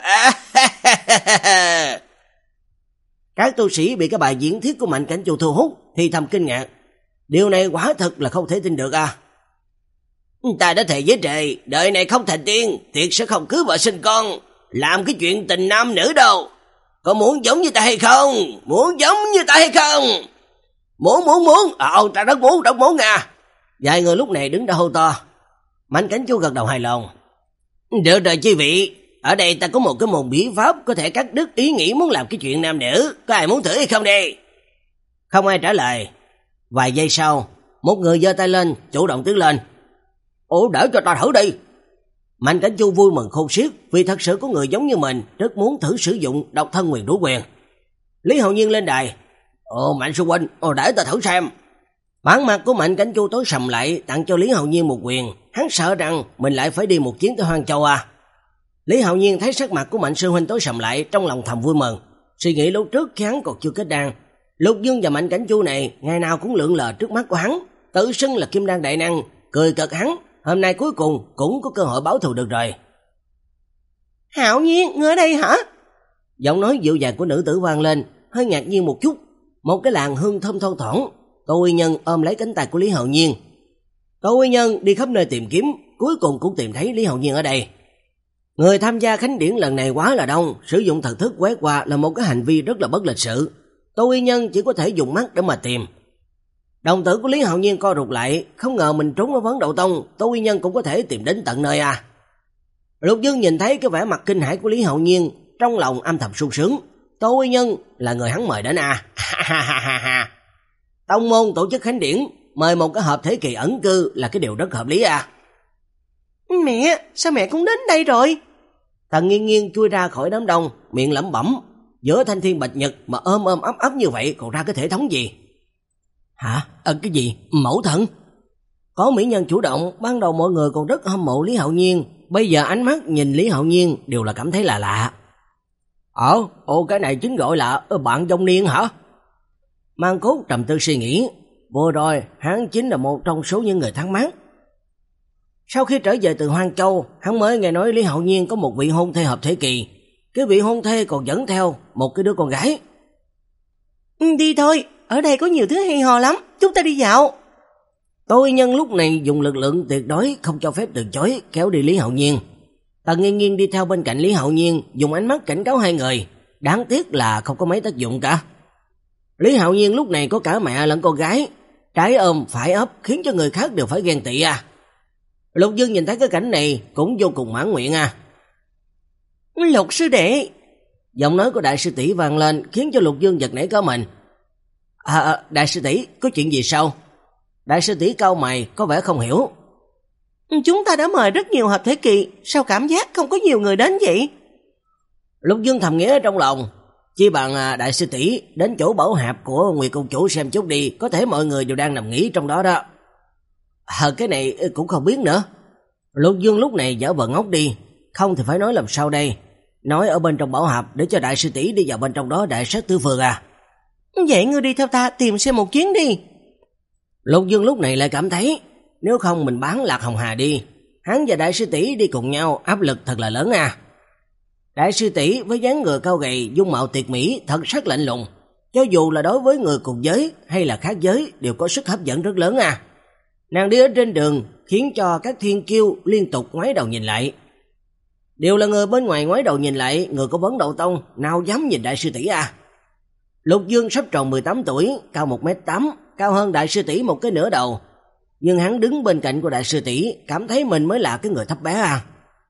Các tu sĩ bị cái bài diễn thuyết của Mạnh Cảnh Chu thu hút thì thầm kinh ngạc. Điều này quả thật là không thể tin được à. Ta đã thề với trời, đời này không thành tiên, tuyệt sẽ không cưới vợ sinh con, làm cái chuyện tình nam nữ đâu. Có muốn giống như ta hay không? Muốn giống như ta hay không? Muốn, muốn, muốn. Ờ, ta rất muốn, rất muốn à. Vài người lúc này đứng ra hô to. Mạnh Cảnh Chu gật đầu hài lòng. Được rồi chi vị, ở đây ta có một cái môn bí pháp có thể cắt đứt ý nghĩ muốn làm cái chuyện nam nữ. Có ai muốn thử hay không đây? Không ai trả lời. Vài giây sau, một người giơ tay lên, chủ động tiến lên. Ủa, để cho ta thử đi. Mạnh Cảnh Chu vui mừng khôn xiết, vì thật sự có người giống như mình rất muốn thử sử dụng độc thân nguyền rủa quyền. Lý Hậu Nhiên lên đài. Ồ, Mạnh sư huynh, ồ, để ta thử xem. Bản mặt của Mạnh Cảnh Chu tối sầm lại, tặng cho Lý Hạo Nhiên một quyền. Hắn sợ rằng mình lại phải đi một chuyến tới Hoang Châu à. Lý Hạo Nhiên thấy sắc mặt của Mạnh sư huynh tối sầm lại, trong lòng thầm vui mừng. Suy nghĩ lúc trước khi hắn còn chưa kết đan, Lục Dương và Mạnh Cảnh Chu này ngày nào cũng lượn lờ trước mắt của hắn, tự xưng là kim đan đại năng, cười cợt hắn. Hôm nay cuối cùng cũng có cơ hội báo thù được rồi. Hạo Nhiên, ngươi ở đây hả? Giọng nói dịu dàng của nữ tử vang lên, hơi ngạc nhiên một chút. Một cái làn hương thơm thoang thoảng. Tô Uy Nhân ôm lấy cánh tay của Lý Hạo Nhiên. Tô Uy Nhân đi khắp nơi tìm kiếm, cuối cùng cũng tìm thấy Lý Hạo Nhiên ở đây. Người tham gia khánh điển lần này quá là đông, sử dụng thần thức quét qua là một cái hành vi rất là bất lịch sự. Tô Uy Nhân chỉ có thể dùng mắt để mà tìm. Đồng tử của Lý Hạo Nhiên co rụt lại, không ngờ mình trốn ở Vấn Đậu Tông, Tô Uy Nhân cũng có thể tìm đến tận nơi à. Lục Dương nhìn thấy cái vẻ mặt kinh hãi của Lý Hạo Nhiên, trong lòng âm thầm sung sướng. Tô Uy Nhân là người hắn mời đến à. Tông môn tổ chức khánh điển, mời một cái hợp thể kỳ ẩn cư là cái điều rất hợp lý à. Mẹ, sao mẹ cũng đến đây rồi? Tần Nghiên Nghiên chui ra khỏi đám đông, miệng lẩm bẩm, giữa thanh thiên bạch nhật mà ôm ôm ấp ấp như vậy còn ra cái thể thống gì? Hả? À, cái gì? Mẫu thân? Có mỹ nhân chủ động, ban đầu mọi người còn rất hâm mộ Lý Hạo Nhiên, bây giờ ánh mắt nhìn Lý Hạo Nhiên đều là cảm thấy là lạ. Ờ, ồ cái này chính gọi là bạn trong niên hả? Mang Cốt trầm tư suy nghĩ, vừa rồi hắn chính là một trong số những người thắng mát. Sau khi trở về từ Hoang Châu, hắn mới nghe nói Lý Hạo Nhiên có một vị hôn thê hợp thể kỳ. Cái vị hôn thê còn dẫn theo một cái đứa con gái. Đi thôi, ở đây có nhiều thứ hay ho lắm, chúng ta đi dạo. Tô Uy Nhân lúc này dùng lực lượng tuyệt đối không cho phép từ chối, kéo đi Lý Hạo Nhiên. Tần Nghiên Nghiên đi theo bên cạnh Lý Hạo Nhiên, dùng ánh mắt cảnh cáo hai người. Đáng tiếc là không có mấy tác dụng cả. Lý Hạo Nhiên lúc này có cả mẹ lẫn con gái, trái ôm phải ấp khiến cho người khác đều phải ghen tị à. Lục Dương nhìn thấy cái cảnh này cũng vô cùng mãn nguyện à. Lục sư đệ, giọng nói của đại sư tỷ vang lên khiến cho Lục Dương giật nảy cả mình. À, à đại sư tỷ, có chuyện gì sao? Đại sư tỷ cau mày có vẻ không hiểu. Chúng ta đã mời rất nhiều hợp thể kỳ, sao cảm giác không có nhiều người đến vậy? Lục Dương thầm nghĩa trong lòng, chi bằng đại sư tỷ đến chỗ bảo hạp của Nguyệt công chủ xem chút đi, có thể mọi người đều đang nằm nghỉ trong đó đó. À, cái này cũng không biết nữa. Lục Dương lúc này giả vờ ngốc đi, không thì phải nói làm sao đây. Nói ở bên trong bảo hạp để cho đại sư tỷ đi vào bên trong đó đại sát tứ phương à. Vậy ngươi đi theo ta tìm xem một chuyến đi. Lục Dương lúc này lại cảm thấy nếu không mình bán Lạc Hồng Hà đi, hắn và đại sư tỷ đi cùng nhau áp lực thật là lớn à. Đại sư tỷ với dáng người cao gầy, dung mạo tuyệt mỹ, thật sắc lạnh lùng, cho dù là đối với người cùng giới hay là khác giới đều có sức hấp dẫn rất lớn à. Nàng đi ở trên đường khiến cho các thiên kiêu liên tục ngoái đầu nhìn lại. Đều là người bên ngoài ngoái đầu nhìn lại, người có Vấn Đậu Tông nào dám nhìn đại sư tỷ à. Lục Dương sắp tròn mười tám tuổi, cao một mét tám, cao hơn đại sư tỷ một cái nửa đầu. Nhưng hắn đứng bên cạnh của đại sư tỷ, cảm thấy mình mới là cái người thấp bé à.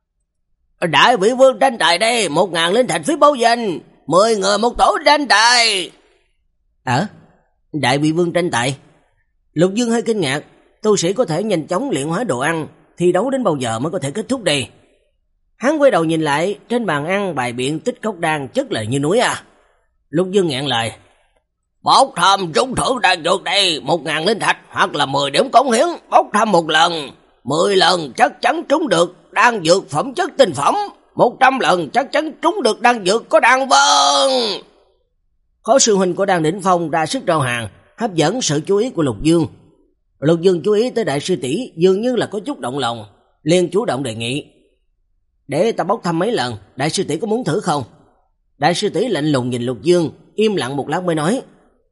Đại vị vương tranh tài đây, một ngàn linh thạch phí báo danh, mười người một tổ tranh tài. Ờ, đại vị vương tranh tài. Lục Dương hơi kinh ngạc, tu sĩ có thể nhanh chóng luyện hóa đồ ăn, thi đấu đến bao giờ mới có thể kết thúc đi. Hắn quay đầu nhìn lại, trên bàn ăn bài biện tích cốc đan chất là như núi à. Lục Dương nghẹn lời. Bốc thăm trúng thưởng đang dược đây, một ngàn linh thạch hoặc là mười điểm cống hiến, bốc thăm một lần, mười lần chắc chắn trúng được đan dược phẩm chất tinh phẩm, một trăm lần chắc chắn trúng được đan dược có đan vân. Khó sư huynh của Đan Đỉnh Phong ra sức rao hàng, hấp dẫn sự chú ý của Lục Dương. Lục Dương chú ý tới đại sư tỷ dường như là có chút động lòng, liền chủ động đề nghị. Để ta bốc thăm mấy lần, đại sư tỷ có muốn thử không? Đại sư tỷ lạnh lùng nhìn Lục Dương, im lặng một lát mới nói.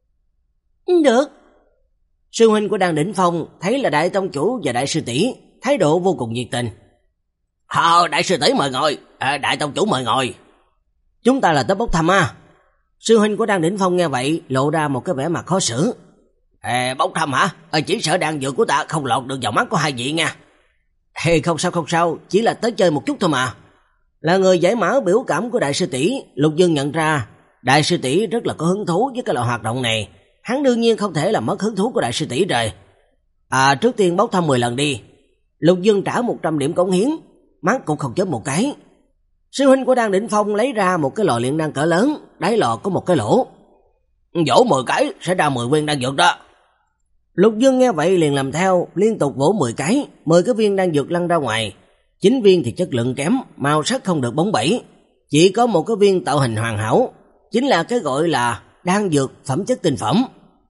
Được. Sư huynh của Đan Đỉnh Phong thấy là đại tông chủ và đại sư tỷ, thái độ vô cùng nhiệt tình. Ờ, đại sư tỷ mời ngồi, à, đại tông chủ mời ngồi. Chúng ta là tới bốc thăm à? Sư huynh của Đan Đỉnh Phong nghe vậy lộ ra một cái vẻ mặt khó xử. À, bốc thăm hả? À, chỉ sợ đan dược của ta không lọt được vào mắt của hai vị nha. Hey, không sao không sao, chỉ là tới chơi một chút thôi mà. Là người giải mã biểu cảm của đại sư tỷ, Lục Dương nhận ra đại sư tỷ rất là có hứng thú với cái loại hoạt động này. Hắn đương nhiên không thể làm mất hứng thú của đại sư tỷ rồi. À, trước tiên bốc thăm mười lần đi. Lục Dương trả một trăm điểm cống hiến, mắt cũng không chớp một cái. Sư huynh của Đan Đỉnh Phong lấy ra một cái lò luyện đan cỡ lớn, đáy lò có một cái lỗ. Vỗ mười cái sẽ ra mười viên đan dược đó. Lục Dương nghe vậy liền làm theo, liên tục vỗ mười cái, mười cái viên đan dược lăn ra ngoài. chín viên thì chất lượng kém, màu sắc không được bóng bẩy, chỉ có một cái viên tạo hình hoàn hảo, chính là cái gọi là đan dược phẩm chất tinh phẩm.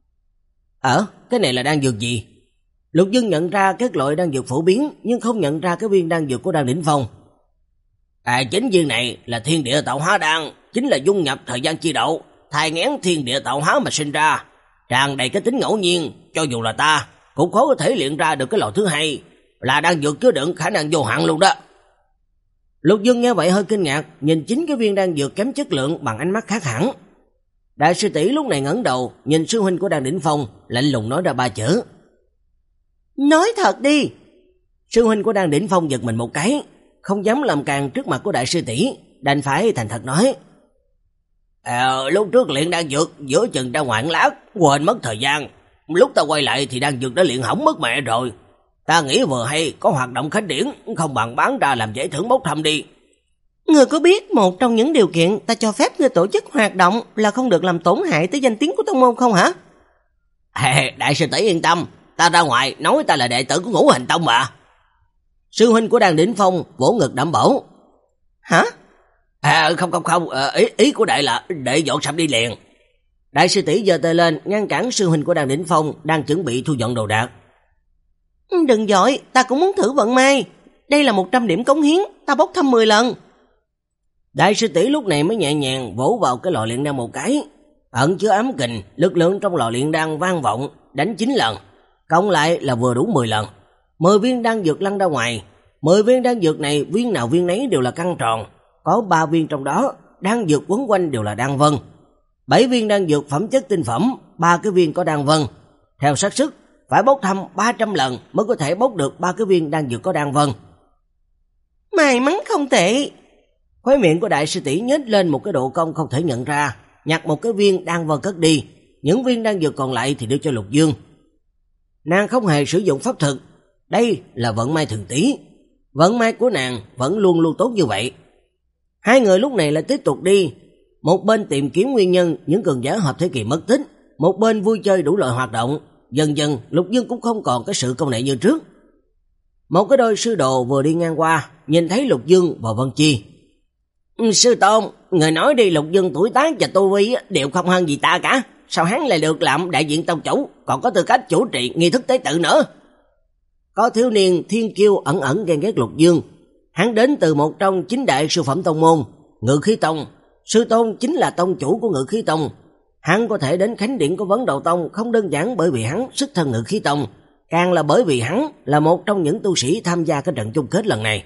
Ờ, cái này là đan dược gì? Lục Dương nhận ra các loại đan dược phổ biến, nhưng không nhận ra cái viên đan dược của Đan Đỉnh Phong. À, chính viên này là thiên địa tạo hóa đan, chính là dung nhập thời gian chi độ, thai nghén thiên địa tạo hóa mà sinh ra, tràn đầy cái tính ngẫu nhiên, cho dù là ta cũng khó có thể luyện ra được cái loại thứ hai, là đan dược chứa đựng khả năng vô hạn luôn đó. Lục Dương nghe vậy hơi kinh ngạc, nhìn chính cái viên đan dược kém chất lượng bằng ánh mắt khác hẳn. Đại sư tỷ lúc này ngẩng đầu, nhìn sư huynh của Đan Đỉnh Phong, lạnh lùng nói ra ba chữ. Nói thật đi. Sư huynh của Đan Đỉnh Phong giật mình một cái, không dám làm càng trước mặt của đại sư tỷ, đành phải thành thật nói. À, lúc trước luyện đan dược giữa chừng ra ngoạn lát, quên mất thời gian. Lúc ta quay lại thì đan dược đã luyện hỏng mất mẹ rồi. Ta nghĩ vừa hay có hoạt động khách điển, không bằng bán ra làm giải thưởng bốc thăm đi. Ngươi có biết một trong những điều kiện ta cho phép ngươi tổ chức hoạt động là không được làm tổn hại tới danh tiếng của tông môn không hả? À, đại sư tỷ yên tâm, ta ra ngoài nói ta là đệ tử của Ngũ Hành Tông mà. Sư huynh của Đan Đỉnh Phong vỗ ngực đảm bảo. Hả? À không không không, ý, ý của đệ là đệ dọn sập đi liền. Đại sư tỷ giơ tay lên ngăn cản sư huynh của Đan Đỉnh Phong đang chuẩn bị thu dọn đồ đạc. Đừng vội, ta cũng muốn thử vận may. Đây là một trăm điểm cống hiến, ta bốc thăm mười lần. Đại sư tỷ lúc này mới nhẹ nhàng vỗ vào cái lò luyện đan một cái, ẩn chứa ám kình, lực lượng trong lò luyện đan vang vọng, đánh chín lần, cộng lại là vừa đủ mười lần. mười viên đan dược lăn ra ngoài, mười viên đan dược này viên nào viên nấy đều là căng tròn, có ba viên trong đó đan dược quấn quanh đều là đan vân. bảy viên đan dược phẩm chất tinh phẩm, ba cái viên có đan vân. Theo xác suất phải bốc thăm ba trăm lần mới có thể bốc được ba cái viên đan dược có đan vân. May mắn không tệ. Khóe miệng của đại sư tỷ nhếch lên một cái độ cong không thể nhận ra, nhặt một cái viên đan vân cất đi, những viên đan dược còn lại thì đưa cho Lục Dương. Nàng không hề sử dụng pháp thực, đây là vận may thường tỷ. Vận may của nàng vẫn luôn luôn tốt như vậy. Hai người lúc này lại tiếp tục đi, một bên tìm kiếm nguyên nhân những cường giả hợp thế kỳ mất tích, một bên vui chơi đủ loại hoạt động. Dần dần Lục Dương cũng không còn cái sự công nghệ như trước. Một cái đôi sư đồ vừa đi ngang qua, nhìn thấy Lục Dương và Vân Chi. Sư tôn, người nói đi, Lục Dương tuổi tác và tu vi đều không hơn gì ta cả, sao hắn lại được làm đại diện tông chủ, còn có tư cách chủ trì nghi thức tế tự nữa? Có thiếu niên thiên kiêu ẩn ẩn ghen ghét Lục Dương. Hắn đến từ một trong chín đại sư phẩm tông môn, Ngự Khí Tông. Sư tôn chính là tông chủ của Ngự Khí Tông. Hắn có thể đến khánh điện của Vấn Đầu Tông không đơn giản bởi vì hắn xuất thân Ngự Khí Tông, càng là bởi vì hắn là một trong những tu sĩ tham gia cái trận chung kết lần này.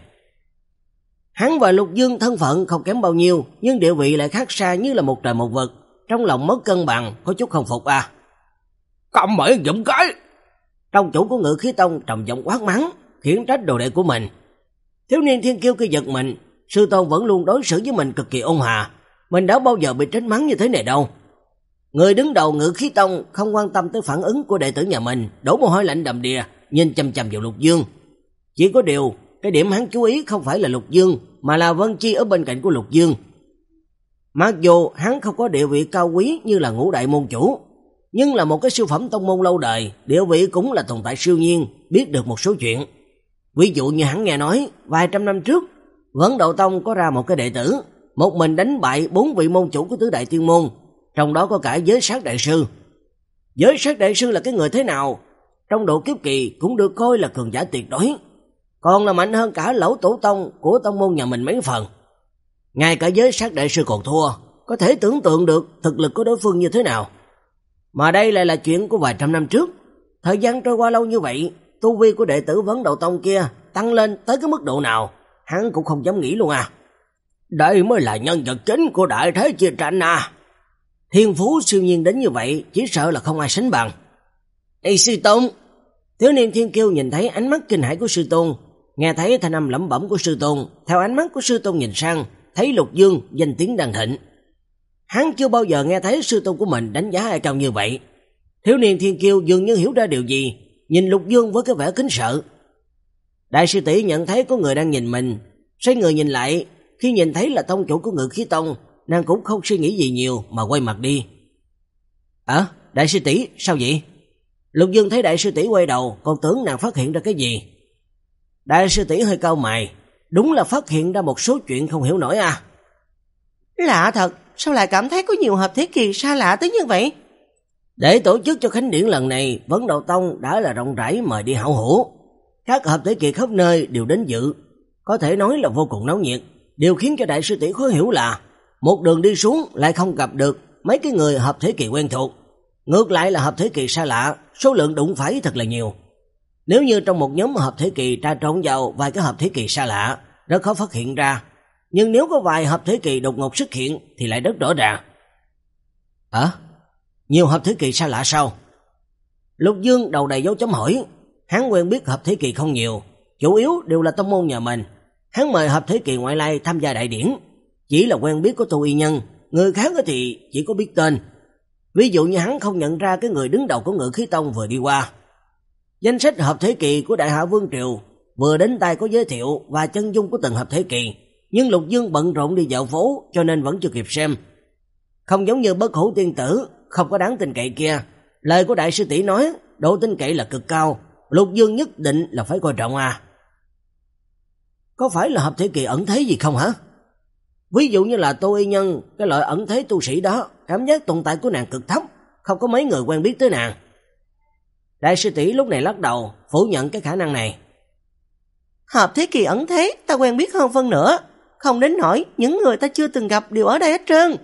Hắn và Lục Dương thân phận không kém bao nhiêu, nhưng địa vị lại khác xa như là một trời một vực, trong lòng mất cân bằng, có chút không phục à. Cầm miệng giùm cái! Tông chủ của Ngự Khí Tông trầm giọng quát mắng, khiển trách đồ đệ của mình. Thiếu niên thiên kiêu kia giật mình, sư tôn vẫn luôn đối xử với mình cực kỳ ôn hòa, mình đã bao giờ bị trách mắng như thế này đâu. Người đứng đầu Ngự Khí Tông không quan tâm tới phản ứng của đệ tử nhà mình, đổ mồ hôi lạnh đầm đìa, nhìn chằm chằm vào Lục Dương. Chỉ có điều, cái điểm hắn chú ý không phải là Lục Dương, mà là Vân Chi ở bên cạnh của Lục Dương. Mặc dù hắn không có địa vị cao quý như là ngũ đại môn chủ, nhưng là một cái siêu phẩm tông môn lâu đời, địa vị cũng là tồn tại siêu nhiên, biết được một số chuyện. Ví dụ như hắn nghe nói, vài trăm năm trước, Vấn Đầu Tông có ra một cái đệ tử, một mình đánh bại bốn vị môn chủ của tứ đại tiên môn, trong đó có cả Giới Sát Đại Sư. Giới Sát Đại Sư là cái người thế nào? Trong độ kiếp kỳ cũng được coi là cường giả tuyệt đối, còn là mạnh hơn cả Lão Tổ Tông của tông môn nhà mình mấy phần. Ngay cả Giới Sát Đại Sư còn thua, có thể tưởng tượng được thực lực của đối phương như thế nào. Mà đây lại là chuyện của vài trăm năm trước. Thời gian trôi qua lâu như vậy, tu vi của đệ tử Vấn Đầu Tông kia tăng lên tới cái mức độ nào, hắn cũng không dám nghĩ luôn à. Đây mới là nhân vật chính của đại thế chia tranh à. Thiên phú siêu nhiên đến như vậy, chỉ sợ là không ai sánh bằng. Ê sư tôn! Thiếu niên thiên kiêu nhìn thấy ánh mắt kinh hãi của sư tôn, nghe thấy thanh âm lẩm bẩm của sư tôn, theo ánh mắt của sư tôn nhìn sang, thấy Lục Dương danh tiếng đang thịnh. Hắn chưa bao giờ nghe thấy sư tôn của mình đánh giá ai cao như vậy. Thiếu niên thiên kiêu dường như hiểu ra điều gì, nhìn Lục Dương với cái vẻ kính sợ. Đại sư tỷ nhận thấy có người đang nhìn mình, xoay người nhìn lại, khi nhìn thấy là tông chủ của Ngự Khí Tông, nàng cũng không suy nghĩ gì nhiều mà quay mặt đi. Ờ, đại sư tỷ, sao vậy? Lục Dương thấy đại sư tỷ quay đầu, còn tưởng nàng phát hiện ra cái gì. Đại sư tỷ hơi cau mày, đúng là phát hiện ra một số chuyện không hiểu nổi à. Lạ thật, sao lại cảm thấy có nhiều hợp thế kỳ xa lạ tới như vậy? Để tổ chức cho khánh điển lần này, Vấn Đạo Tông đã là rộng rãi mời đi hảo hữu. Các hợp thế kỳ khắp nơi đều đến dự, có thể nói là vô cùng náo nhiệt. Điều khiến cho đại sư tỷ khó hiểu là một đường đi xuống lại không gặp được mấy cái người hợp thế kỳ quen thuộc. Ngược lại là hợp thế kỳ xa lạ, số lượng đụng phải thật là nhiều. Nếu như trong một nhóm hợp thế kỳ tra trộn vào vài cái hợp thế kỳ xa lạ, rất khó phát hiện ra. Nhưng nếu có vài hợp thế kỳ đột ngột xuất hiện thì lại rất rõ ràng. Hả? À, nhiều hợp thế kỳ xa lạ sao? Lục Dương đầu đầy dấu chấm hỏi. Hắn quen biết hợp thế kỳ không nhiều, chủ yếu đều là tông môn nhà mình. Hắn mời hợp thế kỳ ngoại lai tham gia đại điển, chỉ là quen biết của Tu Y Nhân, người khác thì chỉ có biết tên. Ví dụ như hắn không nhận ra cái người đứng đầu của Ngự Khí Tông vừa đi qua. Danh sách hợp thế kỳ của Đại Hạ Vương Triều vừa đến tay có giới thiệu và chân dung của từng hợp thế kỳ, nhưng Lục Dương bận rộn đi dạo phố cho nên vẫn chưa kịp xem. Không giống như Bất Hủ Tiên Tử không có đáng tin cậy kia, lời của đại sư tỷ nói độ tin cậy là cực cao, Lục Dương nhất định là phải coi trọng à. Có phải là hợp thế kỳ ẩn thế gì không hả? Ví dụ như là Tu Y Nhân, cái loại ẩn thế tu sĩ đó, cảm giác tồn tại của nàng cực thấp, không có mấy người quen biết tới nàng. Đại sư tỷ lúc này lắc đầu, phủ nhận cái khả năng này. Hợp thế kỳ ẩn thế, ta quen biết hơn phân nửa, không đến nỗi những người ta chưa từng gặp đều ở đây hết trơn.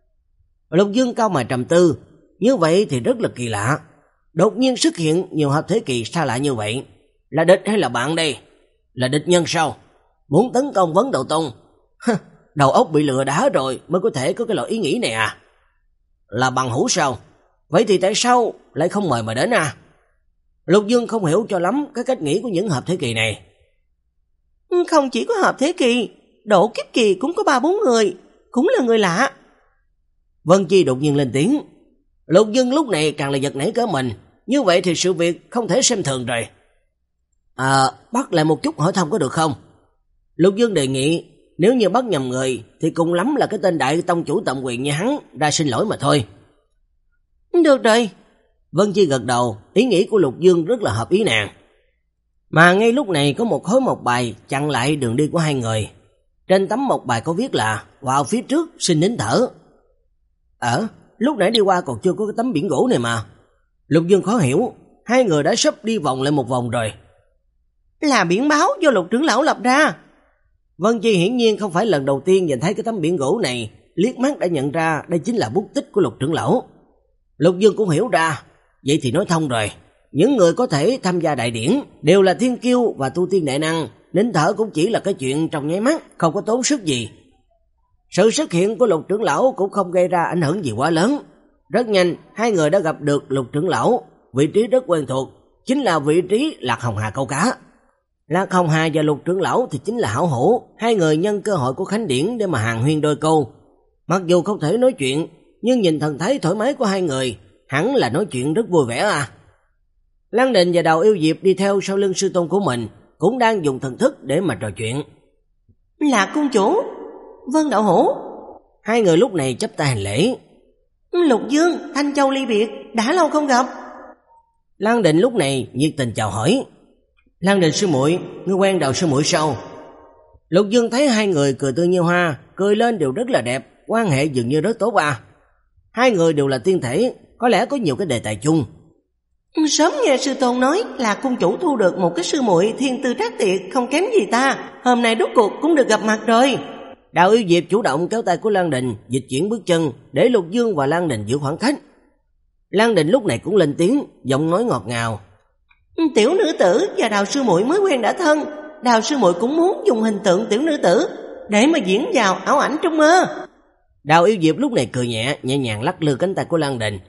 Lục Dương cao mày trầm tư, như vậy thì rất là kỳ lạ. Đột nhiên xuất hiện nhiều hợp thế kỳ xa lạ như vậy, là địch hay là bạn đây? Là địch nhân sao? Muốn tấn công Vấn Đạo Tông? Đầu óc bị lừa đá rồi mới có thể có cái loại ý nghĩ này à? Là bằng hữu sao? Vậy thì tại sao lại không mời mà đến à? Lục Dương không hiểu cho lắm cái cách nghĩ của những hợp thế kỳ này. Không chỉ có hợp thế kỳ, độ kiếp kỳ cũng có ba bốn người, cũng là người lạ. Vân Chi đột nhiên lên tiếng. Lục Dương lúc này càng là giật nảy cả mình, như vậy thì sự việc không thể xem thường rồi. À, bắt lại một chút hỏi thăm có được không? Lục Dương đề nghị, nếu như bắt nhầm người thì cùng lắm là cái tên đại tông chủ tầm quyền như hắn ra xin lỗi mà thôi. Được rồi. Vân Chi gật đầu, ý nghĩ của Lục Dương rất là hợp ý nàng. Mà ngay lúc này có một khối mộc bài chặn lại đường đi của hai người. Trên tấm mộc bài có viết là vào phía trước xin nín thở. Ở, lúc nãy đi qua còn chưa có cái tấm biển gỗ này mà. Lục Dương khó hiểu, hai người đã sắp đi vòng lại một vòng rồi. Là biển báo do Lục trưởng lão lập ra. Vân Chi hiển nhiên không phải lần đầu tiên nhìn thấy cái tấm biển gỗ này, liếc mắt đã nhận ra đây chính là bút tích của Lục trưởng lão. Lục Dương cũng hiểu ra, vậy thì nói thông rồi. Những người có thể tham gia đại điển đều là thiên kiêu và tu tiên đại năng, nín thở cũng chỉ là cái chuyện trong nháy mắt, không có tốn sức gì. Sự xuất hiện của Lục trưởng lão cũng không gây ra ảnh hưởng gì quá lớn. Rất nhanh, hai người đã gặp được Lục trưởng lão, vị trí rất quen thuộc, chính là vị trí Lạc Hồng Hà câu cá. Lạc Hồng Hà và Lục trưởng lão thì chính là hảo hữu, hai người nhân cơ hội của khánh điển để mà hàn huyên đôi câu. Mặc dù không thể nói chuyện, nhưng nhìn thần thái thoải mái của hai người, hẳn là nói chuyện rất vui vẻ à. Lăng Định và Đào Yêu Diệp đi theo sau lưng sư tôn của mình, cũng đang dùng thần thức để mà trò chuyện. Lạc cung chủ, Vân đạo hữu. Hai người lúc này chắp tay hành lễ. Lục Dương, Thanh Châu ly biệt, đã lâu không gặp. Lăng Định lúc này nhiệt tình chào hỏi. Lăng Định sư muội, ngươi quen Đào sư muội sao? Lục Dương thấy hai người cười tươi như hoa, cười lên đều rất là đẹp, quan hệ dường như rất tốt à. Hai người đều là tiên thể, có lẽ có nhiều cái đề tài chung. Sớm nghe sư tôn nói là cung chủ thu được một cái sư muội thiên tư trác tuyệt, không kém gì ta. Hôm nay rốt cuộc cũng được gặp mặt rồi. Đào Yêu Diệp chủ động kéo tay của Lăng Định, dịch chuyển bước chân để Lục Dương và Lăng Định giữ khoảng cách. Lăng Định lúc này cũng lên tiếng, giọng nói ngọt ngào. Tiểu nữ tử và Đào sư muội mới quen đã thân, Đào sư muội cũng muốn dùng hình tượng tiểu nữ tử để mà diễn vào ảo ảnh trong mơ. Đào Yêu Diệp lúc này cười nhẹ, nhẹ nhàng lắc lư cánh tay của Lăng Định.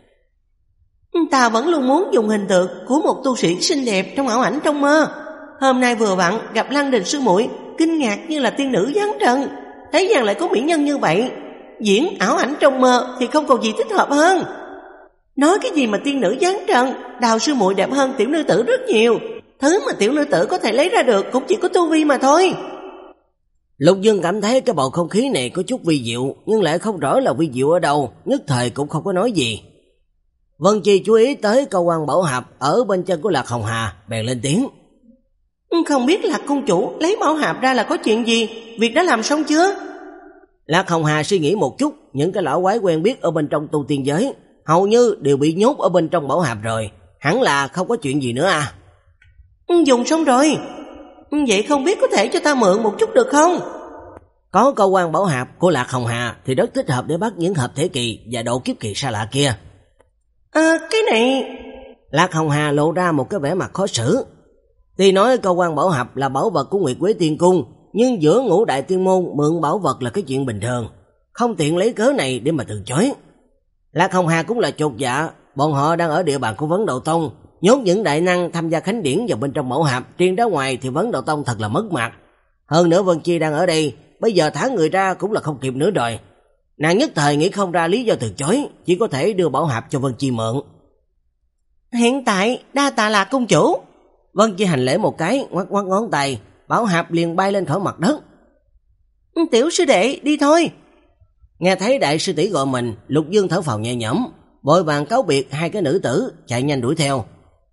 Ta vẫn luôn muốn dùng hình tượng của một tu sĩ xinh đẹp trong ảo ảnh trong mơ. Hôm nay vừa vặn gặp Lăng Định sư muội, kinh ngạc như là tiên nữ giáng trần. Thấy rằng lại có mỹ nhân như vậy, diễn ảo ảnh trong mơ thì không còn gì thích hợp hơn. Nói cái gì mà tiên nữ giáng trần, Đào sư muội đẹp hơn tiểu nữ tử rất nhiều. Thứ mà tiểu nữ tử có thể lấy ra được cũng chỉ có tu vi mà thôi. Lục Dương cảm thấy cái bầu không khí này có chút vi diệu, nhưng lại không rõ là vi diệu ở đâu, nhất thời cũng không có nói gì. Vân Chi chú ý tới câu quan bảo hạp ở bên chân của Lạc Hồng Hà, bèn lên tiếng. Không biết Lạc công chủ lấy bảo hạp ra là có chuyện gì, việc đã làm xong chưa? Lạc Hồng Hà suy nghĩ một chút, những cái lão quái quen biết ở bên trong tu tiên giới hầu như đều bị nhốt ở bên trong bảo hạp rồi, hẳn là không có chuyện gì nữa à. Dùng xong rồi. Vậy không biết có thể cho ta mượn một chút được không? Có câu quan bảo hạp của Lạc Hồng Hà thì rất thích hợp để bắt những hợp thể kỳ và độ kiếp kỳ xa lạ kia. À, cái này... Lạc Hồng Hà lộ ra một cái vẻ mặt khó xử. Tuy nói câu quan bảo hạp là bảo vật của Nguyệt Quế Tiên Cung, nhưng giữa ngũ đại tiên môn mượn bảo vật là cái chuyện bình thường, không tiện lấy cớ này để mà từ chối. Lạc Hồng Hà cũng là chột dạ, bọn họ đang ở địa bàn của Vấn Đạo Tông, nhốt những đại năng tham gia khánh điển vào bên trong bảo hạp, riêng ra ngoài thì Vấn Đạo Tông thật là mất mặt. Hơn nữa Vân Chi đang ở đây, bây giờ thả người ra cũng là không kịp nữa rồi. Nàng nhất thời nghĩ không ra lý do từ chối, chỉ có thể đưa bảo hạp cho Vân Chi mượn. Hiện tại đa tạ Lạc công chủ. Vân Chi hành lễ một cái, ngoắc ngoắc ngón tay, bảo hạp liền bay lên khỏi mặt đất. Tiểu sư đệ, đi thôi. Nghe thấy đại sư tỷ gọi mình, Lục Dương thở phào nhẹ nhõm, vội vàng cáo biệt hai cái nữ tử, chạy nhanh đuổi theo.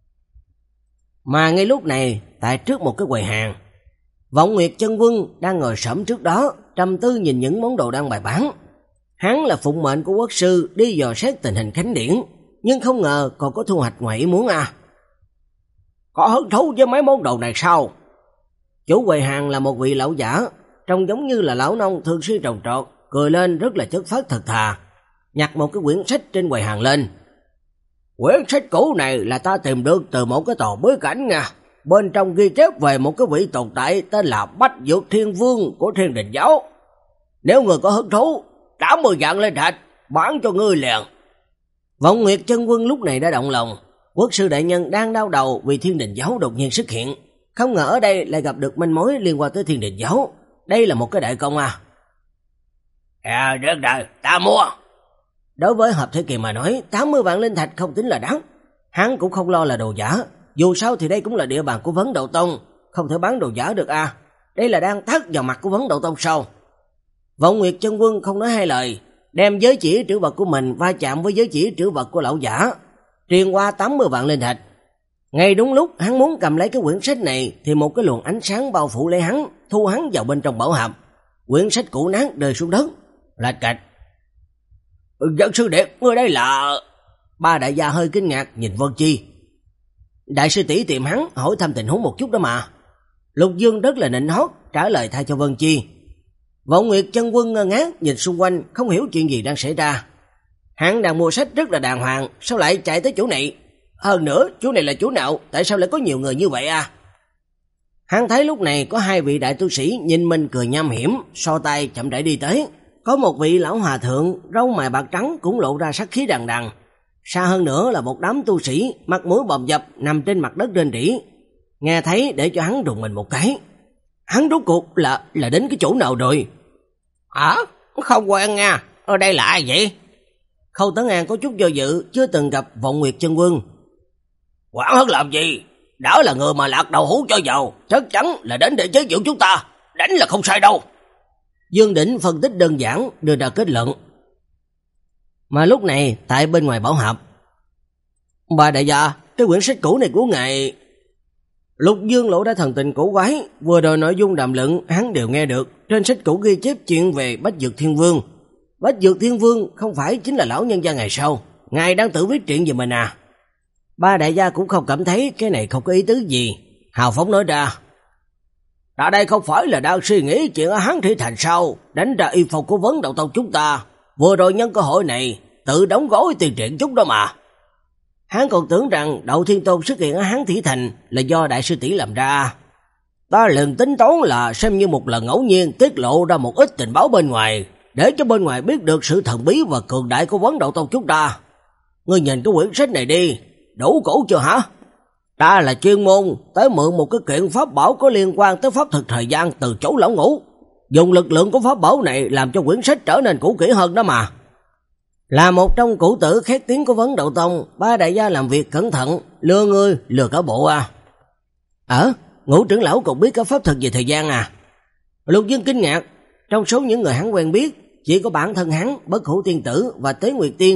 Mà ngay lúc này, tại trước một cái quầy hàng, Vọng Nguyệt Chân Quân đang ngồi xổm trước đó, trầm tư nhìn những món đồ đang bày bán. Hắn là phụng mệnh của quốc sư đi dò xét tình hình khánh điển, nhưng không ngờ còn có thu hoạch ngoài ý muốn à. Có hứng thú với mấy món đồ này sao? Chủ quầy hàng là một vị lão giả, trông giống như là lão nông thường xuyên trồng trọt, cười lên rất là chất phát thật thà, nhặt một cái quyển sách trên quầy hàng lên. Quyển sách cũ này là ta tìm được từ một cái tòa bối cảnh nha, bên trong ghi chép về một cái vị tồn tại tên là Bách Dược Thiên Vương của Thiên Đình Giáo. Nếu người có hứng thú, tám mươi vạn lên thạch, bán cho ngươi liền. Vọng Nguyệt Chân Quân lúc này đã động lòng, quốc sư đại nhân đang đau đầu vì Thiên Đình Giáo đột nhiên xuất hiện, không ngờ ở đây lại gặp được manh mối liên quan tới Thiên Đình Giáo, đây là một cái đại công à. À, được rồi, ta mua. Đối với hợp thể kỳ mà nói, tám mươi vạn linh thạch không tính là đắt, hắn cũng không lo là đồ giả, dù sao thì đây cũng là địa bàn của Vấn Đạo Tông, không thể bán đồ giả được à, đây là đang thắt vào mặt của Vấn Đạo Tông sao. Vọng Nguyệt Chân Quân không nói hai lời, đem giới chỉ trữ vật của mình va chạm với giới chỉ trữ vật của lão giả, truyền qua tám mươi vạn linh thạch. Ngay đúng lúc hắn muốn cầm lấy cái quyển sách này thì một cái luồng ánh sáng bao phủ lấy hắn, thu hắn vào bên trong bảo hạp. Quyển sách cũ nát rơi xuống đất, lạch cạch. Dân sư đệ, ngươi đây là... Ba đại gia hơi kinh ngạc nhìn Vân Chi. Đại sư tỷ tìm hắn hỏi thăm tình huống một chút đó mà. Lục Dương rất là nịnh hót trả lời thay cho Vân Chi. Vọng Nguyệt Chân Quân ngơ ngác nhìn xung quanh, không hiểu chuyện gì đang xảy ra. Hắn đang mua sách rất là đàng hoàng, sao lại chạy tới chỗ này? Hơn nữa, chỗ này là chỗ nào, tại sao lại có nhiều người như vậy à? Hắn thấy lúc này có hai vị đại tu sĩ nhìn mình cười nham hiểm, so tay chậm rãi đi tới. Có một vị lão hòa thượng, râu mày bạc trắng cũng lộ ra sát khí đằng đằng. Xa hơn nữa là một đám tu sĩ, mặt mũi bầm dập nằm trên mặt đất rên rỉ. Nghe thấy để cho hắn rùng mình một cái. Hắn rốt cuộc là là đến cái chỗ nào rồi? Hả? À, không quen nha, ở đây là ai vậy? Khâu Tấn An có chút do dự, chưa từng gặp Vọng Nguyệt Chân Quân. Quản hắn làm gì? Đó là người mà Lạc Đầu hú cho vào, chắc chắn là đến để chế giễu chúng ta, đánh là không sai đâu. Dương Đỉnh phân tích đơn giản, đưa ra kết luận. Mà lúc này, tại bên ngoài bảo hạp, bà đại gia, cái quyển sách cũ này của ngài... Lục Dương lộ ra thần tình cổ quái, vừa rồi nội dung đàm luận hắn đều nghe được. Trên sách cũ ghi chép chuyện về Bách Dược Thiên Vương. Bách Dược Thiên Vương không phải chính là lão nhân gia ngày sau, ngài đang tự viết chuyện về mình à? Ba đại gia cũng không cảm thấy cái này không có ý tứ gì, hào phóng nói ra. Tại đây không phải là đang suy nghĩ chuyện ở Hán Thị Thành sao, đánh ra y phục của Vấn Đạo Tông chúng ta, vừa rồi nhân cơ hội này tự đóng gói tiền truyện chút đó mà. Hắn còn tưởng rằng Đậu Thiên Tôn xuất hiện ở Hán Thị Thành là do đại sư tỷ làm ra. Ta liền tính toán là xem như một lần ngẫu nhiên tiết lộ ra một ít tình báo bên ngoài, để cho bên ngoài biết được sự thần bí và cường đại của Vấn Đạo Tông chúng ta. Ngươi nhìn cái quyển sách này đi, đủ cổ chưa hả? Ta là chuyên môn tới mượn một cái kiện pháp bảo có liên quan tới pháp thực thời gian từ chỗ lão ngũ, dùng lực lượng của pháp bảo này làm cho quyển sách trở nên cũ kỹ hơn đó mà. Là một trong cửu tử khét tiếng của Vấn Đạo Tông, ba đại gia làm việc cẩn thận, lừa ngươi lừa cả bộ à. Ờ, Ngũ trưởng lão còn biết cả pháp thực về thời gian à? Lục Dương kinh ngạc, trong số những người hắn quen biết, chỉ có bản thân hắn, Bất Hủ Tiên Tử và Tế Nguyệt Tiên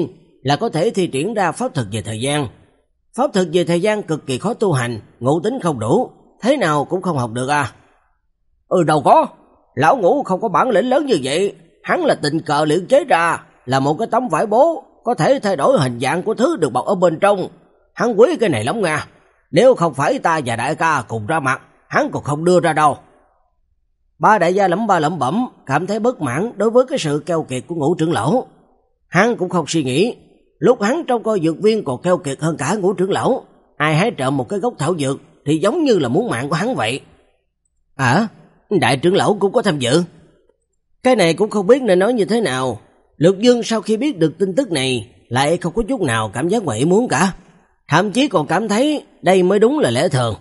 là có thể thi triển ra pháp thuật về thời gian. Pháp thuật về thời gian cực kỳ khó tu hành, ngộ tính không đủ, thế nào cũng không học được à. Ừ đâu có, lão Ngũ không có bản lĩnh lớn như vậy, hắn là tình cờ luyện chế ra, là một cái tấm vải bố, có thể thay đổi hình dạng của thứ được bọc ở bên trong. Hắn quý cái này lắm nha, nếu không phải ta và đại ca cùng ra mặt, hắn còn không đưa ra đâu. Ba đại gia lẩm ba lẩm bẩm, cảm thấy bất mãn đối với cái sự keo kiệt của Ngũ trưởng lão. Hắn cũng không suy nghĩ, lúc hắn trong coi dược viên còn keo kiệt hơn cả Ngũ trưởng lão, ai hái trộm một cái gốc thảo dược thì giống như là muốn mạng của hắn vậy. À, đại trưởng lão cũng có tham dự. Cái này cũng không biết nên nói như thế nào. Lục Dương sau khi biết được tin tức này lại không có chút nào cảm giác ngoài ý muốn cả, thậm chí còn cảm thấy đây mới đúng là lẽ thường.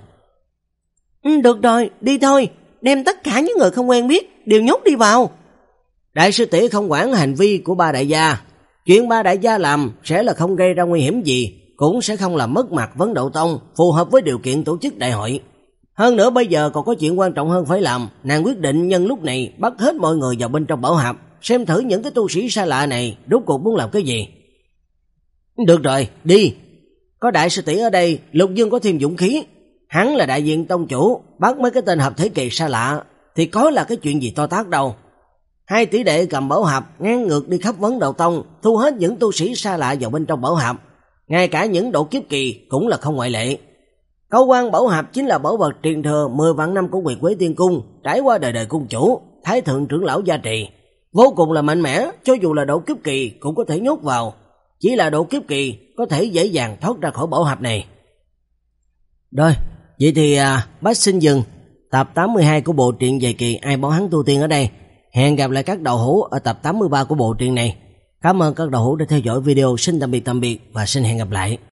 Ừ, được rồi, đi thôi, đem tất cả những người không quen biết đều nhốt đi vào. Đại sư tỷ không quản hành vi của ba đại gia, chuyện ba đại gia làm sẽ là không gây ra nguy hiểm gì, cũng sẽ không làm mất mặt Vấn Đậu Tông, phù hợp với điều kiện tổ chức đại hội. Hơn nữa bây giờ còn có chuyện quan trọng hơn phải làm, nàng quyết định nhân lúc này bắt hết mọi người vào bên trong bảo hạp, xem thử những cái tu sĩ xa lạ này rốt cuộc muốn làm cái gì. Được rồi, đi. Có đại sư tỷ ở đây, Lục Dương có thêm dũng khí. Hắn là đại diện tông chủ, bắt mấy cái tên hợp thể kỳ xa lạ thì có là cái chuyện gì to tát đâu. Hai tỷ đệ cầm bảo hạp ngang ngược đi khắp Vấn Đậu Tông, thu hết những tu sĩ xa lạ vào bên trong bảo hạp, ngay cả những độ kiếp kỳ cũng là không ngoại lệ. Câu quan bảo hạp chính là bảo vật truyền thừa mười vạn năm của Nguyệt Quế Tiên Cung, trải qua đời đời cung chủ, Thái thượng trưởng lão gia trì, vô cùng là mạnh mẽ, cho dù là độ kiếp kỳ cũng có thể nhốt vào, chỉ là độ kiếp kỳ có thể dễ dàng thoát ra khỏi bảo hạp này. Rồi, vậy thì à, bác xin dừng tập tám mươi hai của bộ truyện dài kỳ Ai Bảo Hắn Tu Tiên ở đây. Hẹn gặp lại các đầu hữu ở tập tám mươi ba của bộ truyện này. Cảm ơn các đầu hữu đã theo dõi video. Xin tạm biệt tạm biệt và xin hẹn gặp lại.